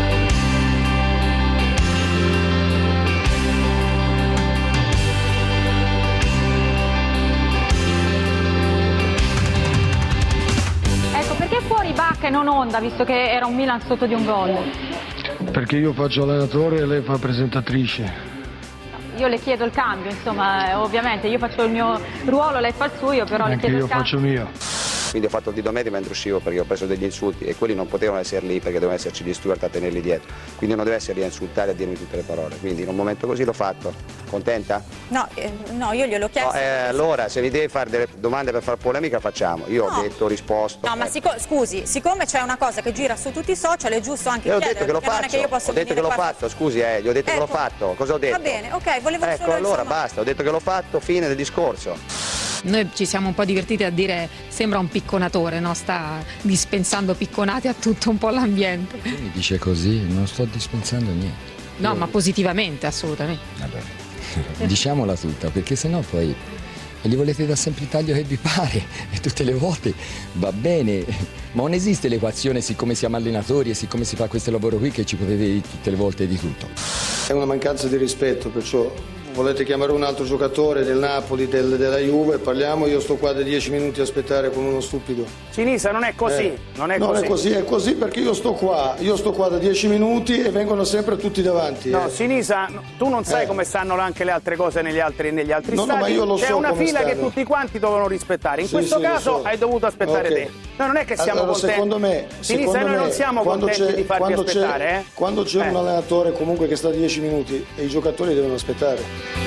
Bacca e non Onda, visto che era un Milan sotto di un gol? Perché io faccio allenatore e lei fa presentatrice. Io le chiedo il cambio, insomma, ovviamente io faccio il mio ruolo, lei fa il suo, però anche le chiedo io il cambio. faccio il mio. Quindi ho fatto il dito medio mentre uscivo perché ho preso degli insulti e quelli non potevano essere lì perché dovevano esserci gli steward a tenerli dietro. Quindi non deve essere lì a insultare e a dirmi tutte le parole. Quindi in un momento così l'ho fatto. Contenta? No, eh, no, io gliel'ho chiesto. No, eh, allora, se mi devi fare delle domande per far polemica, facciamo. Io no. ho detto, ho risposto. No, ma sic- scusi, siccome c'è una cosa che gira su tutti i social, è giusto anche io ho chiedere, detto che lo non è che io faccio. posso Ho detto che l'ho qua... fatto, scusi, eh, gli ho detto ecco. che l'ho fatto. Cosa ho detto? Va bene, ok, volevo ecco, solo allora insomma... basta, ho detto che l'ho fatto, fine del discorso. Noi ci siamo un po' divertiti a dire sembra un picconatore, no? Sta dispensando picconate a tutto un po' l'ambiente. Mi dice così, non sto dispensando niente. No, Io... ma positivamente, assolutamente. Allora, diciamola tutta, perché sennò poi gli volete dare sempre il taglio che vi pare e tutte le volte va bene, ma non esiste l'equazione siccome siamo allenatori e siccome si fa questo lavoro qui che ci potete dire tutte le volte di tutto. È una mancanza di rispetto, perciò volete chiamare un altro giocatore del Napoli, del, della Juve, parliamo, io sto qua da dieci minuti a aspettare come uno stupido. Sinisa, non è così, eh, non è non così. è così, è così perché io sto qua, io sto qua da dieci minuti e vengono sempre tutti davanti. No, eh. Sinisa, tu non sai eh. come stanno anche le altre cose negli altri, negli altri no, stati. No, ma io lo C'è so una come fila stanno. che tutti quanti devono rispettare. In sì, questo sì, caso so. hai dovuto aspettare okay. te. No, non è che siamo allora, contenti. Secondo me, Sinisa, secondo noi me, non siamo contenti di farti quando aspettare, c'è, eh? Quando c'è eh. un allenatore comunque che sta dieci minuti e i giocatori devono aspettare.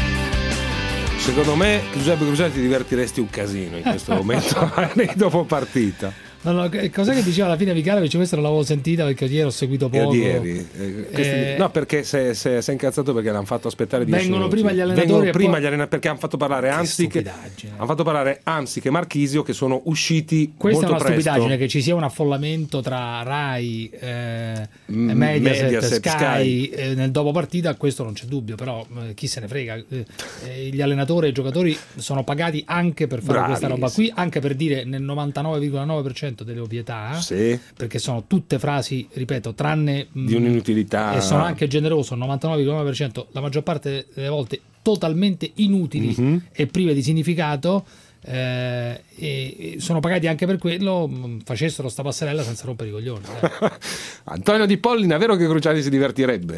Secondo me, Giuseppe Cruciani, ti divertiresti un casino in questo momento dopo partita. No, no, cos'è che diceva alla fine Michalovic? Questa non l'avevo sentita perché ieri ho seguito poco. Ieri. Eh, questi, eh, no, perché si è, si è incazzato perché l'hanno fatto aspettare dieci vengono minuti. Prima gli allenatori vengono prima poi... gli allenatori perché hanno fatto parlare Amsic che, hanno fatto parlare Amsic e Marchisio che sono usciti questa molto è una presto. stupidaggine che ci sia un affollamento tra Rai eh, mm, Mediaset, Mediaset Sky, Sky. Eh, nel dopo partita, questo non c'è dubbio, però eh, chi se ne frega, eh, gli allenatori e i giocatori sono pagati anche per fare Bravi, questa roba qui, anche per dire nel novantanove virgola nove per cento delle ovvietà. Sì. Perché sono tutte frasi, ripeto, tranne di un'inutilità e sono anche generoso, novantanove virgola nove per cento, la maggior parte delle volte totalmente inutili mm-hmm. e prive di significato, eh, e sono pagati anche per quello, facessero sta passerella senza rompere i coglioni. Eh. Antonio Di Pollina, è vero che Cruciani si divertirebbe? Eh?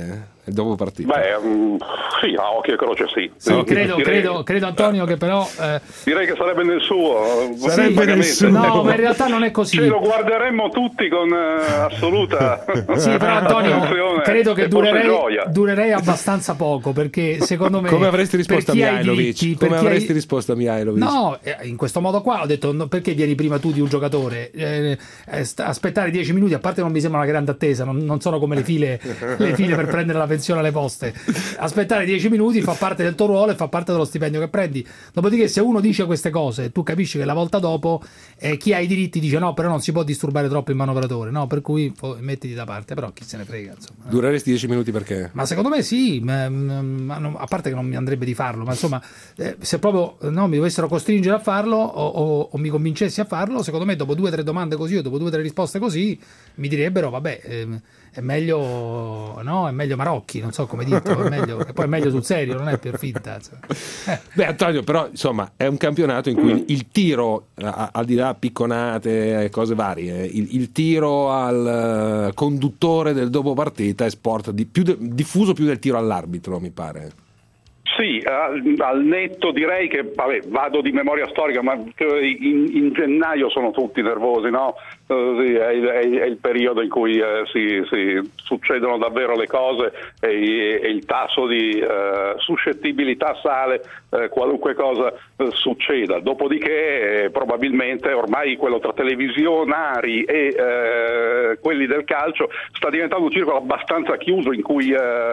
dopo partita. Beh, um, sì, a occhio e croce sì. Sì, Direi, credo, credo, credo Antonio che però eh... direi che sarebbe nel suo. Sarebbe nel suo. No, ma in realtà non è così. Ce lo guarderemmo tutti con uh, assoluta sì, però Antonio, credo che durerei, durerei abbastanza poco, perché secondo me come avresti risposto a Mihajlovic? Diritti, come avresti hai... risposto a Mihajlovic? No, in questo modo qua ho detto no, perché vieni prima tu di un giocatore? Eh, aspettare dieci minuti, a parte non mi sembra una grande attesa, non, non sono come le file, le file per prendere la pensione alle poste. Aspettare dieci minuti fa parte del tuo ruolo e fa parte dello stipendio che prendi. Dopodiché, se uno dice queste cose, tu capisci che la volta dopo eh, chi ha i diritti dice no, però non si può disturbare troppo il manovratore, no? Per cui oh, mettiti da parte, però chi se ne frega, insomma. Dureresti dieci minuti perché? Ma secondo me sì, ma, ma, a parte che non mi andrebbe di farlo, ma insomma, eh, se proprio no, mi dovessero costringere a farlo o, o, o mi convincessi a farlo, secondo me dopo due o tre domande così o dopo due o tre risposte così mi direbbero vabbè, eh, è meglio no, è meglio Marocchi, non so come dirlo, è meglio, e poi è meglio sul serio, non è per finta. Eh. Beh, Antonio, però insomma è un campionato in cui il tiro, a, al di là picconate e cose varie, il, il tiro al conduttore del dopo partita è sport di, più de, diffuso più del tiro all'arbitro, mi pare. Sì, al, al netto direi che, vabbè, vado di memoria storica, ma in, in gennaio sono tutti nervosi, no? Uh, sì, è, il, è il periodo in cui eh, si, si succedono davvero le cose e, e il tasso di uh, suscettibilità sale eh, qualunque cosa uh, succeda. Dopodiché eh, probabilmente ormai quello tra televisionari e eh, quelli del calcio sta diventando un circolo abbastanza chiuso in cui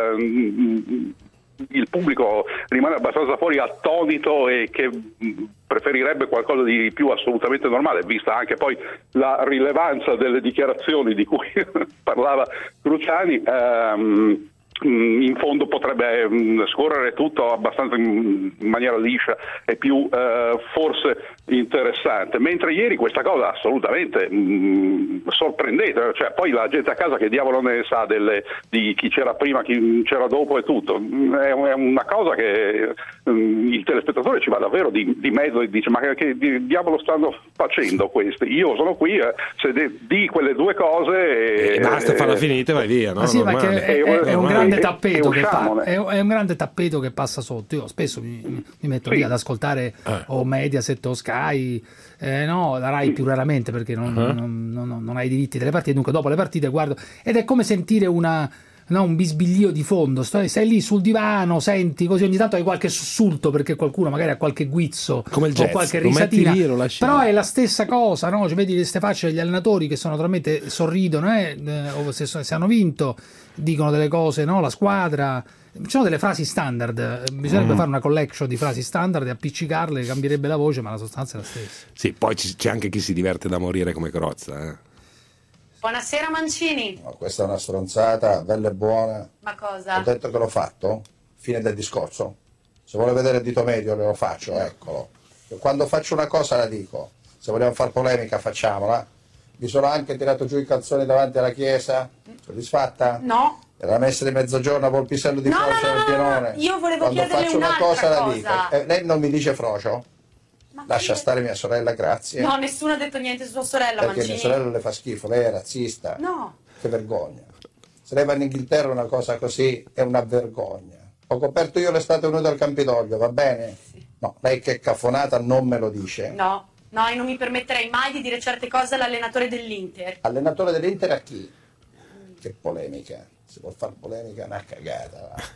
eh, il pubblico rimane abbastanza fuori attonito e che preferirebbe qualcosa di più assolutamente normale, vista anche poi la rilevanza delle dichiarazioni di cui parlava Cruciani. ehm, in fondo potrebbe scorrere tutto abbastanza in maniera liscia e più eh, forse interessante, mentre ieri questa cosa assolutamente mh, sorprendente, cioè poi la gente a casa che diavolo ne sa delle, di chi c'era prima, chi c'era dopo e tutto, è, è una cosa che mh, il telespettatore ci va davvero di, di mezzo e dice ma che, che di, diavolo stanno facendo questi? Io sono qui, eh, se de, di quelle due cose e basta, eh, farla finita e vai via, no? Ma sì, ma che è, è, è un grande tappeto che pa- è, è un grande tappeto che passa sotto. Io spesso mi, mi metto sì. lì ad ascoltare eh. o Mediaset o Sky, eh, no, la Rai più raramente perché non, uh-huh. non, non, non hai i diritti delle partite, dunque dopo le partite guardo ed è come sentire una no, un bisbiglio di fondo, stai, stai lì sul divano, senti così, ogni tanto hai qualche sussulto perché qualcuno magari ha qualche guizzo come il jazz, o qualche risatina, lì, però è la stessa cosa, no? Cioè, vedi queste facce degli allenatori che sono naturalmente sorridono eh? Eh, o se, se hanno vinto dicono delle cose, no? La squadra, ci sono delle frasi standard, bisognerebbe mm. fare una collection di frasi standard e appiccicarle, cambierebbe la voce ma la sostanza è la stessa. Sì, poi c'è anche chi si diverte da morire come Crozza, eh. Buonasera Mancini. No, questa è una stronzata, bella e buona. Ma cosa? Ho detto che l'ho fatto, fine del discorso. Se vuole vedere il dito medio lo faccio, eccolo. Quando faccio una cosa la dico, se vogliamo fare polemica facciamola. Mi sono anche tirato giù i calzoni davanti alla chiesa, soddisfatta? No. Era messa di mezzogiorno a Volpisello di no, Frocio no, nel no, pianone. No, io volevo Quando chiederle faccio una cosa, cosa la dico. Eh, lei non mi dice Frocio? Ma lascia che... stare mia sorella, grazie. No, nessuno ha detto niente su sua sorella, perché Mancini. mia sorella le fa schifo, lei è razzista. No. Che vergogna. Se lei va in Inghilterra una cosa così è una vergogna. Ho coperto io l'estate venuto al Campidoglio, va bene? Sì. No, lei che caffonata non me lo dice. No, no, io non mi permetterei mai di dire certe cose all'allenatore dell'Inter. Allenatore dell'Inter a chi? Che polemica. Se vuol fare polemica è una cagata. Va.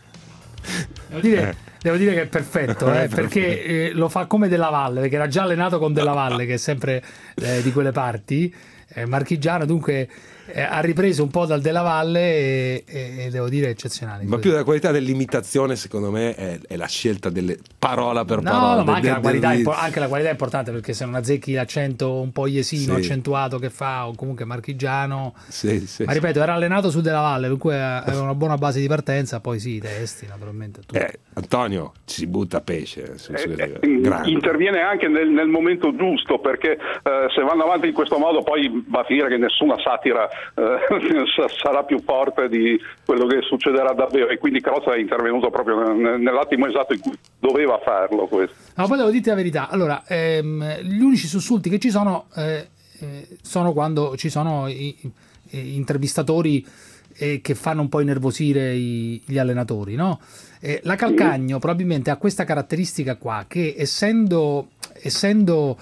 Devo dire, devo dire che è perfetto, eh, perché eh, lo fa come Della Valle, perché era già allenato con Della Valle, che è sempre eh, di quelle parti, eh, marchigiano, dunque eh, ha ripreso un po' dal Della Valle e, e, e devo dire eccezionale. Ma più della qualità dell'imitazione, secondo me, è, è la scelta delle parola per no, parola. No, ma anche, de, la qualità de, è, anche la qualità è importante, perché se non azzecchi l'accento un po' iesino, sì. accentuato che fa, o comunque marchigiano, sì, sì, ma ripeto, era allenato su Della Valle, dunque aveva una buona base di partenza, poi sì, i testi naturalmente. Eh, Antonio ci si butta a pesce, eh, eh, interviene anche nel, nel momento giusto, perché eh, se vanno avanti in questo modo poi va a finire che nessuna satira eh, sarà più forte di quello che succederà davvero, e quindi Crozza è intervenuto proprio nell'attimo esatto in cui doveva farlo questo. No, poi devo dirti la verità, allora ehm, gli unici sussulti che ci sono eh, eh, sono quando ci sono i, i intervistatori e che fanno un po' innervosire i, gli allenatori, no? Eh, la Calcagno probabilmente ha questa caratteristica qua, che essendo, essendo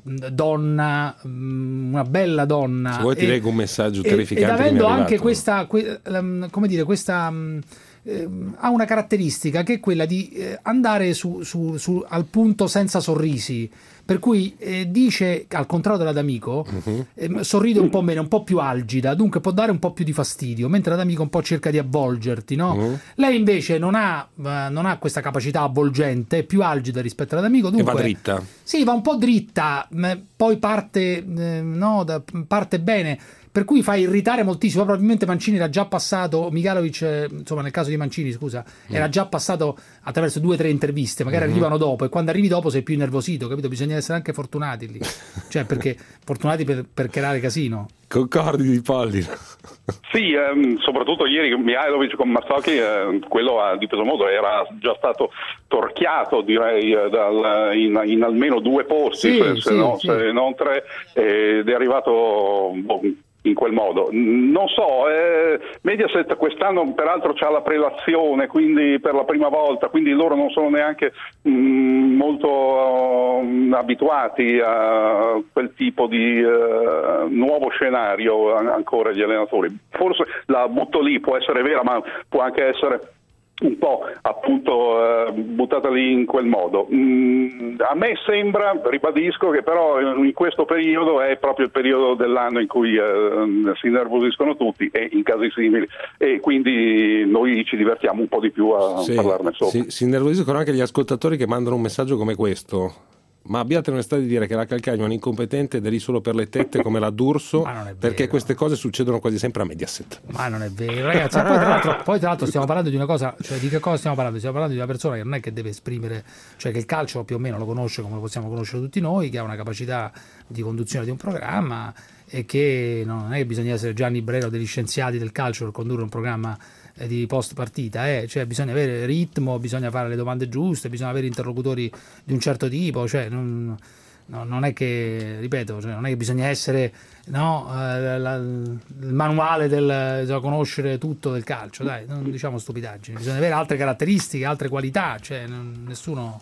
donna, una bella donna, se vuoi ti e, leggo un messaggio e, terrificante ed avendo che mi è anche arrivato. questa que, come dire questa eh, ha una caratteristica che è quella di eh, andare su, su, su, al punto senza sorrisi, per cui eh, dice, al contrario della D'Amico, uh-huh. eh, sorride un po' meno, un po' più algida, dunque può dare un po' più di fastidio, mentre la D'Amico un po' cerca di avvolgerti, no? Uh-huh. Lei invece non ha, uh, non ha questa capacità avvolgente, è più algida rispetto alla D'Amico, dunque e va dritta. Sì, va un po' dritta, poi parte, eh, no, da, parte bene, per cui fa irritare moltissimo. Probabilmente Mancini era già passato, Mihajlovic, eh, insomma nel caso di Mancini, scusa, mm. era già passato attraverso due o tre interviste, magari mm-hmm. arrivano dopo, e quando arrivi dopo sei più innervosito, capito? Bisogna essere anche fortunati lì, cioè perché fortunati per, per creare casino. Concordi di Pollino? Sì, ehm, soprattutto ieri Mihajlovic con Mazzocchi, eh, quello ha dipeso molto, era già stato torchiato direi dal, in, in almeno due posti, sì, se, sì, se, no, sì. se non tre, ed è arrivato boh, in quel modo. Non so, eh, Mediaset quest'anno peraltro c'ha la prelazione, quindi per la prima volta, quindi loro non sono neanche mh, molto uh, abituati a quel tipo di uh, nuovo scenario ancora gli allenatori. Forse la butto lì, può essere vera, ma può anche essere un po' appunto eh, buttata lì in quel modo. Mm, a me sembra, ribadisco, che però in questo periodo è proprio il periodo dell'anno in cui eh, si innervosiscono tutti, e in casi simili, e quindi noi ci divertiamo un po' di più a sì, parlarne sopra. Si, si innervosiscono anche gli ascoltatori che mandano un messaggio come questo: ma abbiate l'onestà di dire che la Calcagno è un incompetente ed è lì solo per le tette come la D'Urso, perché queste cose succedono quasi sempre a Mediaset. Ma non è vero, ragazzi. Poi tra, l'altro, poi tra l'altro stiamo parlando di una cosa, cioè di che cosa stiamo parlando? Stiamo parlando di una persona che non è che deve esprimere, cioè che il calcio più o meno lo conosce come lo possiamo conoscere tutti noi, che ha una capacità di conduzione di un programma, e che non è che bisogna essere Gianni Brera o degli scienziati del calcio per condurre un programma di post partita, eh? Cioè bisogna avere ritmo, bisogna fare le domande giuste, bisogna avere interlocutori di un certo tipo, cioè non, no, non è che, ripeto, cioè non è che bisogna essere no, eh, la, il manuale del bisogna conoscere tutto del calcio, dai, non diciamo stupidaggini, bisogna avere altre caratteristiche, altre qualità, cioè non, nessuno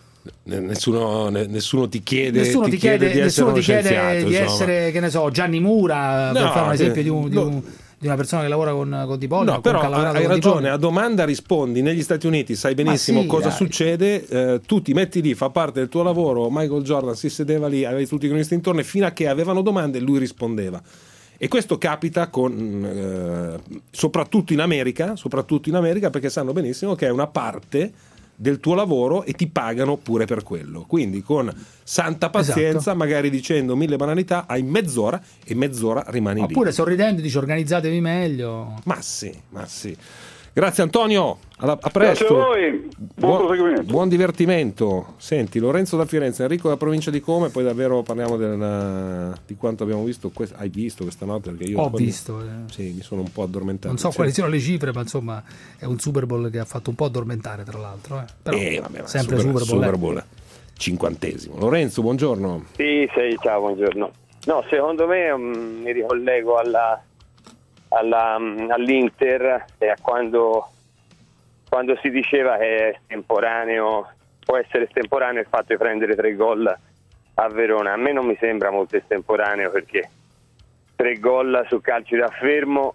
Nessuno, nessuno ti chiede, nessuno ti ti chiede, chiede di nessuno essere, ti chiede di insomma. essere, che ne so, Gianni Mura, no, per fare un esempio eh, di, un, di, un, di una persona che lavora con, con Di Pollino. No, però hai ragione, a domanda rispondi. Negli Stati Uniti sai benissimo sì, cosa dai. succede, eh, tu ti metti lì, fa parte del tuo lavoro. Michael Jordan si sedeva lì, avevi tutti i cronisti intorno, e fino a che avevano domande lui rispondeva. E questo capita con eh, soprattutto in America, soprattutto in America, perché sanno benissimo che è una parte del tuo lavoro e ti pagano pure per quello. Quindi con santa pazienza, esatto, magari dicendo mille banalità, hai mezz'ora e mezz'ora rimani lì. Oppure sorridendo dici organizzatevi meglio. Ma sì, ma sì. Grazie Antonio, alla, a presto. Grazie a voi, buon buon, buon divertimento. Senti, Lorenzo da Firenze, Enrico dalla provincia di Como, e poi davvero parliamo del, di quanto abbiamo visto. Quest- hai visto questa notte? Perché io ho visto. Eh. Sì, mi sono un po' addormentato. Non so sì. quali siano le cifre, ma insomma è un Super Bowl che ha fatto un po' addormentare, tra l'altro. Eh. Però eh, vabbè, sempre Super, Super Bowl. Super Bowl. Cinquantesimo. Lorenzo, buongiorno. Sì, sì, ciao, buongiorno. No, secondo me um, mi ricollego alla, alla, um, all'Inter e a quando, quando si diceva che è estemporaneo, può essere estemporaneo il fatto di prendere tre gol a Verona. A me non mi sembra molto estemporaneo, perché tre gol su calci da fermo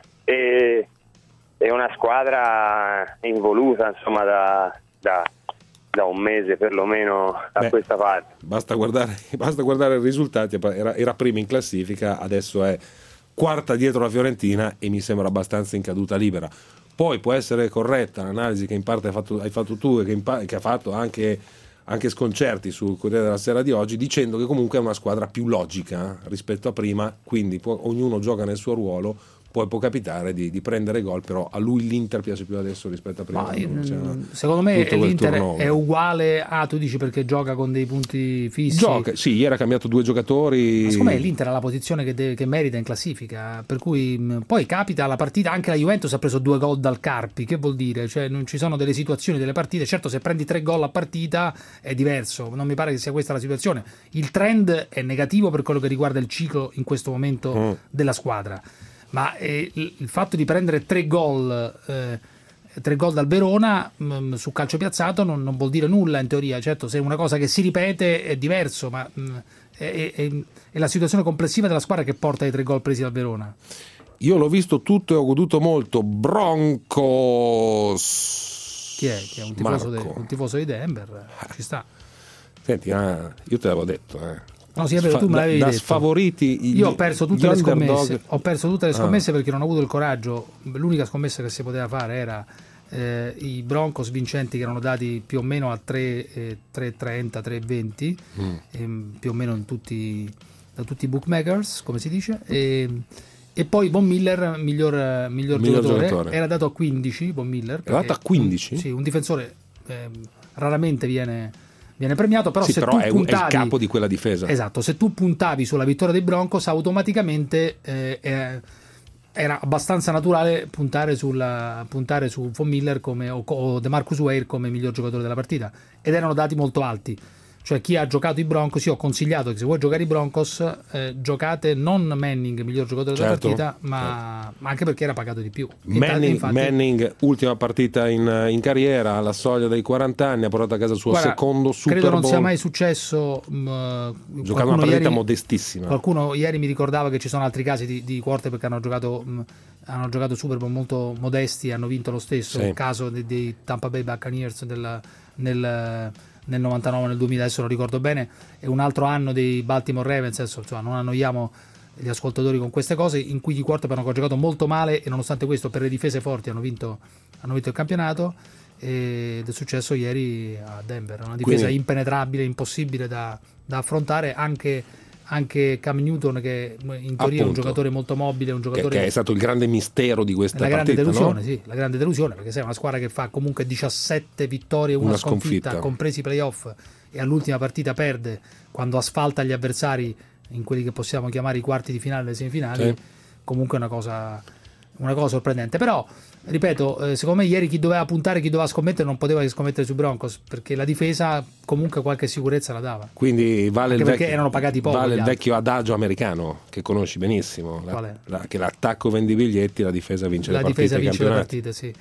e, e una squadra involuta, insomma, da... da da un mese perlomeno a Beh, questa parte. Basta guardare, basta guardare i risultati. Era, era prima in classifica, adesso è quarta dietro la Fiorentina e mi sembra abbastanza in caduta libera. Poi può essere corretta l'analisi che in parte hai fatto, hai fatto tu e che, in, che ha fatto anche, anche Sconcerti sul Corriere della Sera di oggi, dicendo che comunque è una squadra più logica rispetto a prima, quindi può, ognuno gioca nel suo ruolo. Poi può capitare di, di prendere gol, però a lui l'Inter piace più adesso rispetto a prima. Ma, secondo me l'Inter è uguale a, tu dici perché gioca con dei punti fissi. Gioca, sì, ieri ha cambiato due giocatori. Ma secondo me l'Inter ha la posizione che, deve, che merita in classifica, per cui poi capita la partita, anche la Juventus ha preso due gol dal Carpi, che vuol dire? Cioè non ci sono delle situazioni, delle partite, certo se prendi tre gol a partita è diverso, non mi pare che sia questa la situazione. Il trend è negativo per quello che riguarda il ciclo in questo momento mm. della squadra. ma eh, il, il fatto di prendere tre gol eh, tre gol dal Verona mh, su calcio piazzato non, non vuol dire nulla in teoria. Certo, se è una cosa che si ripete è diverso, ma mh, è, è, è la situazione complessiva della squadra che porta ai tre gol presi dal Verona. Io l'ho visto tutto e ho goduto molto. Broncos. Chi è? Chi è un tifoso, de, un tifoso di Denver? Ci sta. Senti, ah, io te l'avevo detto, eh. No, sì, è vero, tu me l'avevi da, da detto. Sfavoriti io ho perso tutte le scommesse. Ho perso tutte le scommesse ah. perché non ho avuto il coraggio. L'unica scommessa che si poteva fare era eh, i Broncos vincenti, che erano dati più o meno a tre trenta, tre venti, mm. ehm, più o meno in tutti, da tutti i bookmakers, come si dice. E, e poi Von Miller, miglior, miglior, miglior giocatore, giocatore, era dato a quindici. Von Miller, era dato a quindici? Un, sì, un difensore eh, raramente viene, viene premiato, però sì, se però tu è, puntavi, è il capo di quella difesa. Esatto, se tu puntavi sulla vittoria dei Broncos, automaticamente eh, eh, era abbastanza naturale puntare, sulla, puntare su Von Miller come, o, o DeMarcus Ware come miglior giocatore della partita, ed erano dati molto alti. Cioè, chi ha giocato i Broncos, io ho consigliato che se vuoi giocare i Broncos eh, giocate non Manning miglior giocatore certo, della partita, ma, certo. ma anche perché era pagato di più. Manning, infatti, Manning ultima partita in, in carriera, alla soglia dei quaranta anni, ha portato a casa il suo guarda, secondo Super Bowl. Credo non sia mai successo mh, giocando una partita ieri, modestissima. Qualcuno ieri mi ricordava che ci sono altri casi di, di quarterback che hanno giocato mh, hanno giocato Super Bowl molto modesti e hanno vinto lo stesso. Sì. Il caso dei, dei Tampa Bay Buccaneers del, nel nel novantanove, nel duemila, adesso lo ricordo bene, e un altro anno dei Baltimore Ravens, adesso insomma, non annoiamo gli ascoltatori con queste cose, in cui i quarterback hanno giocato molto male e nonostante questo per le difese forti hanno vinto, hanno vinto il campionato, ed è successo ieri a Denver, una difesa Quindi, impenetrabile, impossibile da, da affrontare. Anche anche Cam Newton, che in teoria appunto, è un giocatore molto mobile, un giocatore che, che è stato il grande mistero di questa la partita, grande delusione, no? Sì, la grande delusione, perché sei una squadra che fa comunque diciassette vittorie e una, una sconfitta, sconfitta, compresi i playoff, e all'ultima partita perde quando asfalta gli avversari in quelli che possiamo chiamare i quarti di finale e le semifinali. Sì. Comunque è una cosa una cosa sorprendente, però ripeto, eh, secondo me ieri chi doveva puntare, chi doveva scommettere non poteva che scommettere su Broncos, perché la difesa comunque qualche sicurezza la dava. Quindi vale, il vecchio, erano pagati poco, vale il vecchio adagio americano che conosci benissimo, la, la, che l'attacco vende i biglietti, la difesa vince la le partite, difesa vince le partite, sì.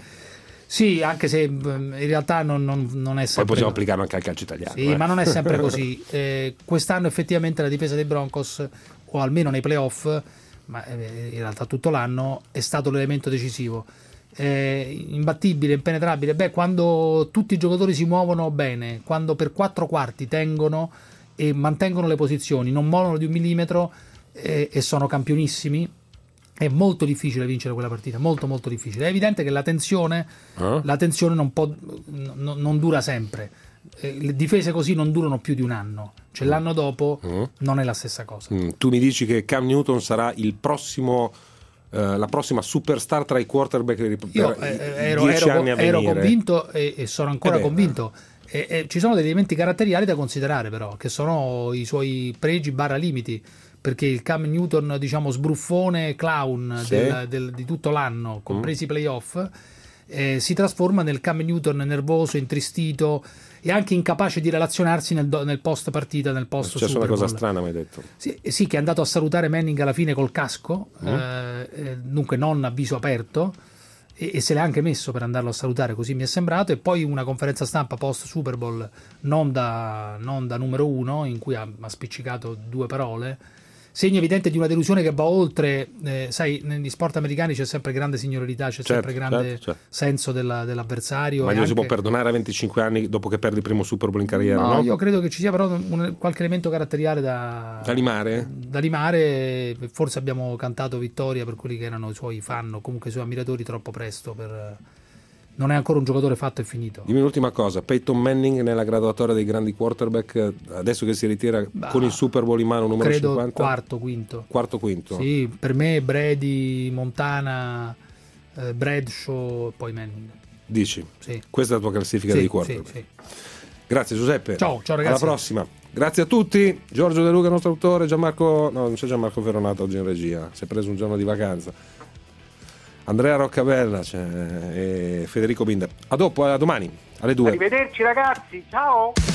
Sì, anche se in realtà non, non, non è sempre. Poi possiamo applicarlo anche al calcio italiano. Sì, eh. ma non è sempre così. Eh, quest'anno effettivamente la difesa dei Broncos, o almeno nei playoff, ma in realtà tutto l'anno, è stato l'elemento decisivo. Eh, imbattibile, impenetrabile. Beh, quando tutti i giocatori si muovono bene, quando per quattro quarti tengono e mantengono le posizioni, non mollano di un millimetro eh, e sono campionissimi, è molto difficile vincere quella partita, molto molto difficile. È evidente che la tensione, eh? la tensione non, può, n- non dura sempre. Eh, le difese così non durano più di un anno, cioè l'anno dopo mm. non è la stessa cosa. Mm. Tu mi dici che Cam Newton sarà il prossimo, eh, la prossima superstar tra i quarterback per Io eh, ero, dieci ero, anni a ero venire. convinto e, e sono ancora eh beh, convinto. E, e ci sono degli elementi caratteriali da considerare, però, che sono i suoi pregi barra limiti, perché il Cam Newton, diciamo, sbruffone clown sì. del, del, di tutto l'anno, compresi i mm. playoff, eh, si trasforma nel Cam Newton nervoso, intristito e anche incapace di relazionarsi nel, nel post partita, nel post Super Bowl. C'è una cosa strana, mi hai detto. Sì, sì, che è andato a salutare Manning alla fine col casco, mm. eh, dunque non a viso aperto, e, e se l'è anche messo per andarlo a salutare, così mi è sembrato, e poi una conferenza stampa post Super Bowl non da, non da numero uno, in cui ha, ha spiccicato due parole, segno evidente di una delusione che va oltre, eh, sai, negli sport americani c'è sempre grande signorilità, c'è certo, sempre grande certo, certo. senso della, dell'avversario. Ma glielo anche... si può perdonare a venticinque anni dopo che perdi il primo Super Bowl in carriera, no? No, io credo che ci sia però un, qualche elemento caratteriale da, da limare. Da limare. Forse abbiamo cantato vittoria per quelli che erano i suoi fan o comunque i suoi ammiratori troppo presto per... Non è ancora un giocatore fatto e finito. Dimmi l'ultima cosa, Peyton Manning nella graduatoria dei grandi quarterback, adesso che si ritira bah, con il Super Bowl in mano numero credo cinquanta? quarto, quinto. Quarto, quinto? Sì, per me Brady, Montana, eh, Bradshaw e poi Manning. Dici? Sì. Questa è la tua classifica sì, dei quarterback. Sì, sì. Grazie Giuseppe. Ciao, ciao ragazzi. Alla prossima. Grazie a tutti. Giorgio De Luca, nostro autore, Gianmarco, no, non c'è Gianmarco Ferronato oggi in regia, si è preso un giorno di vacanza. Andrea Roccabella cioè, e Federico Binder. A dopo, a domani alle due. Arrivederci ragazzi, ciao.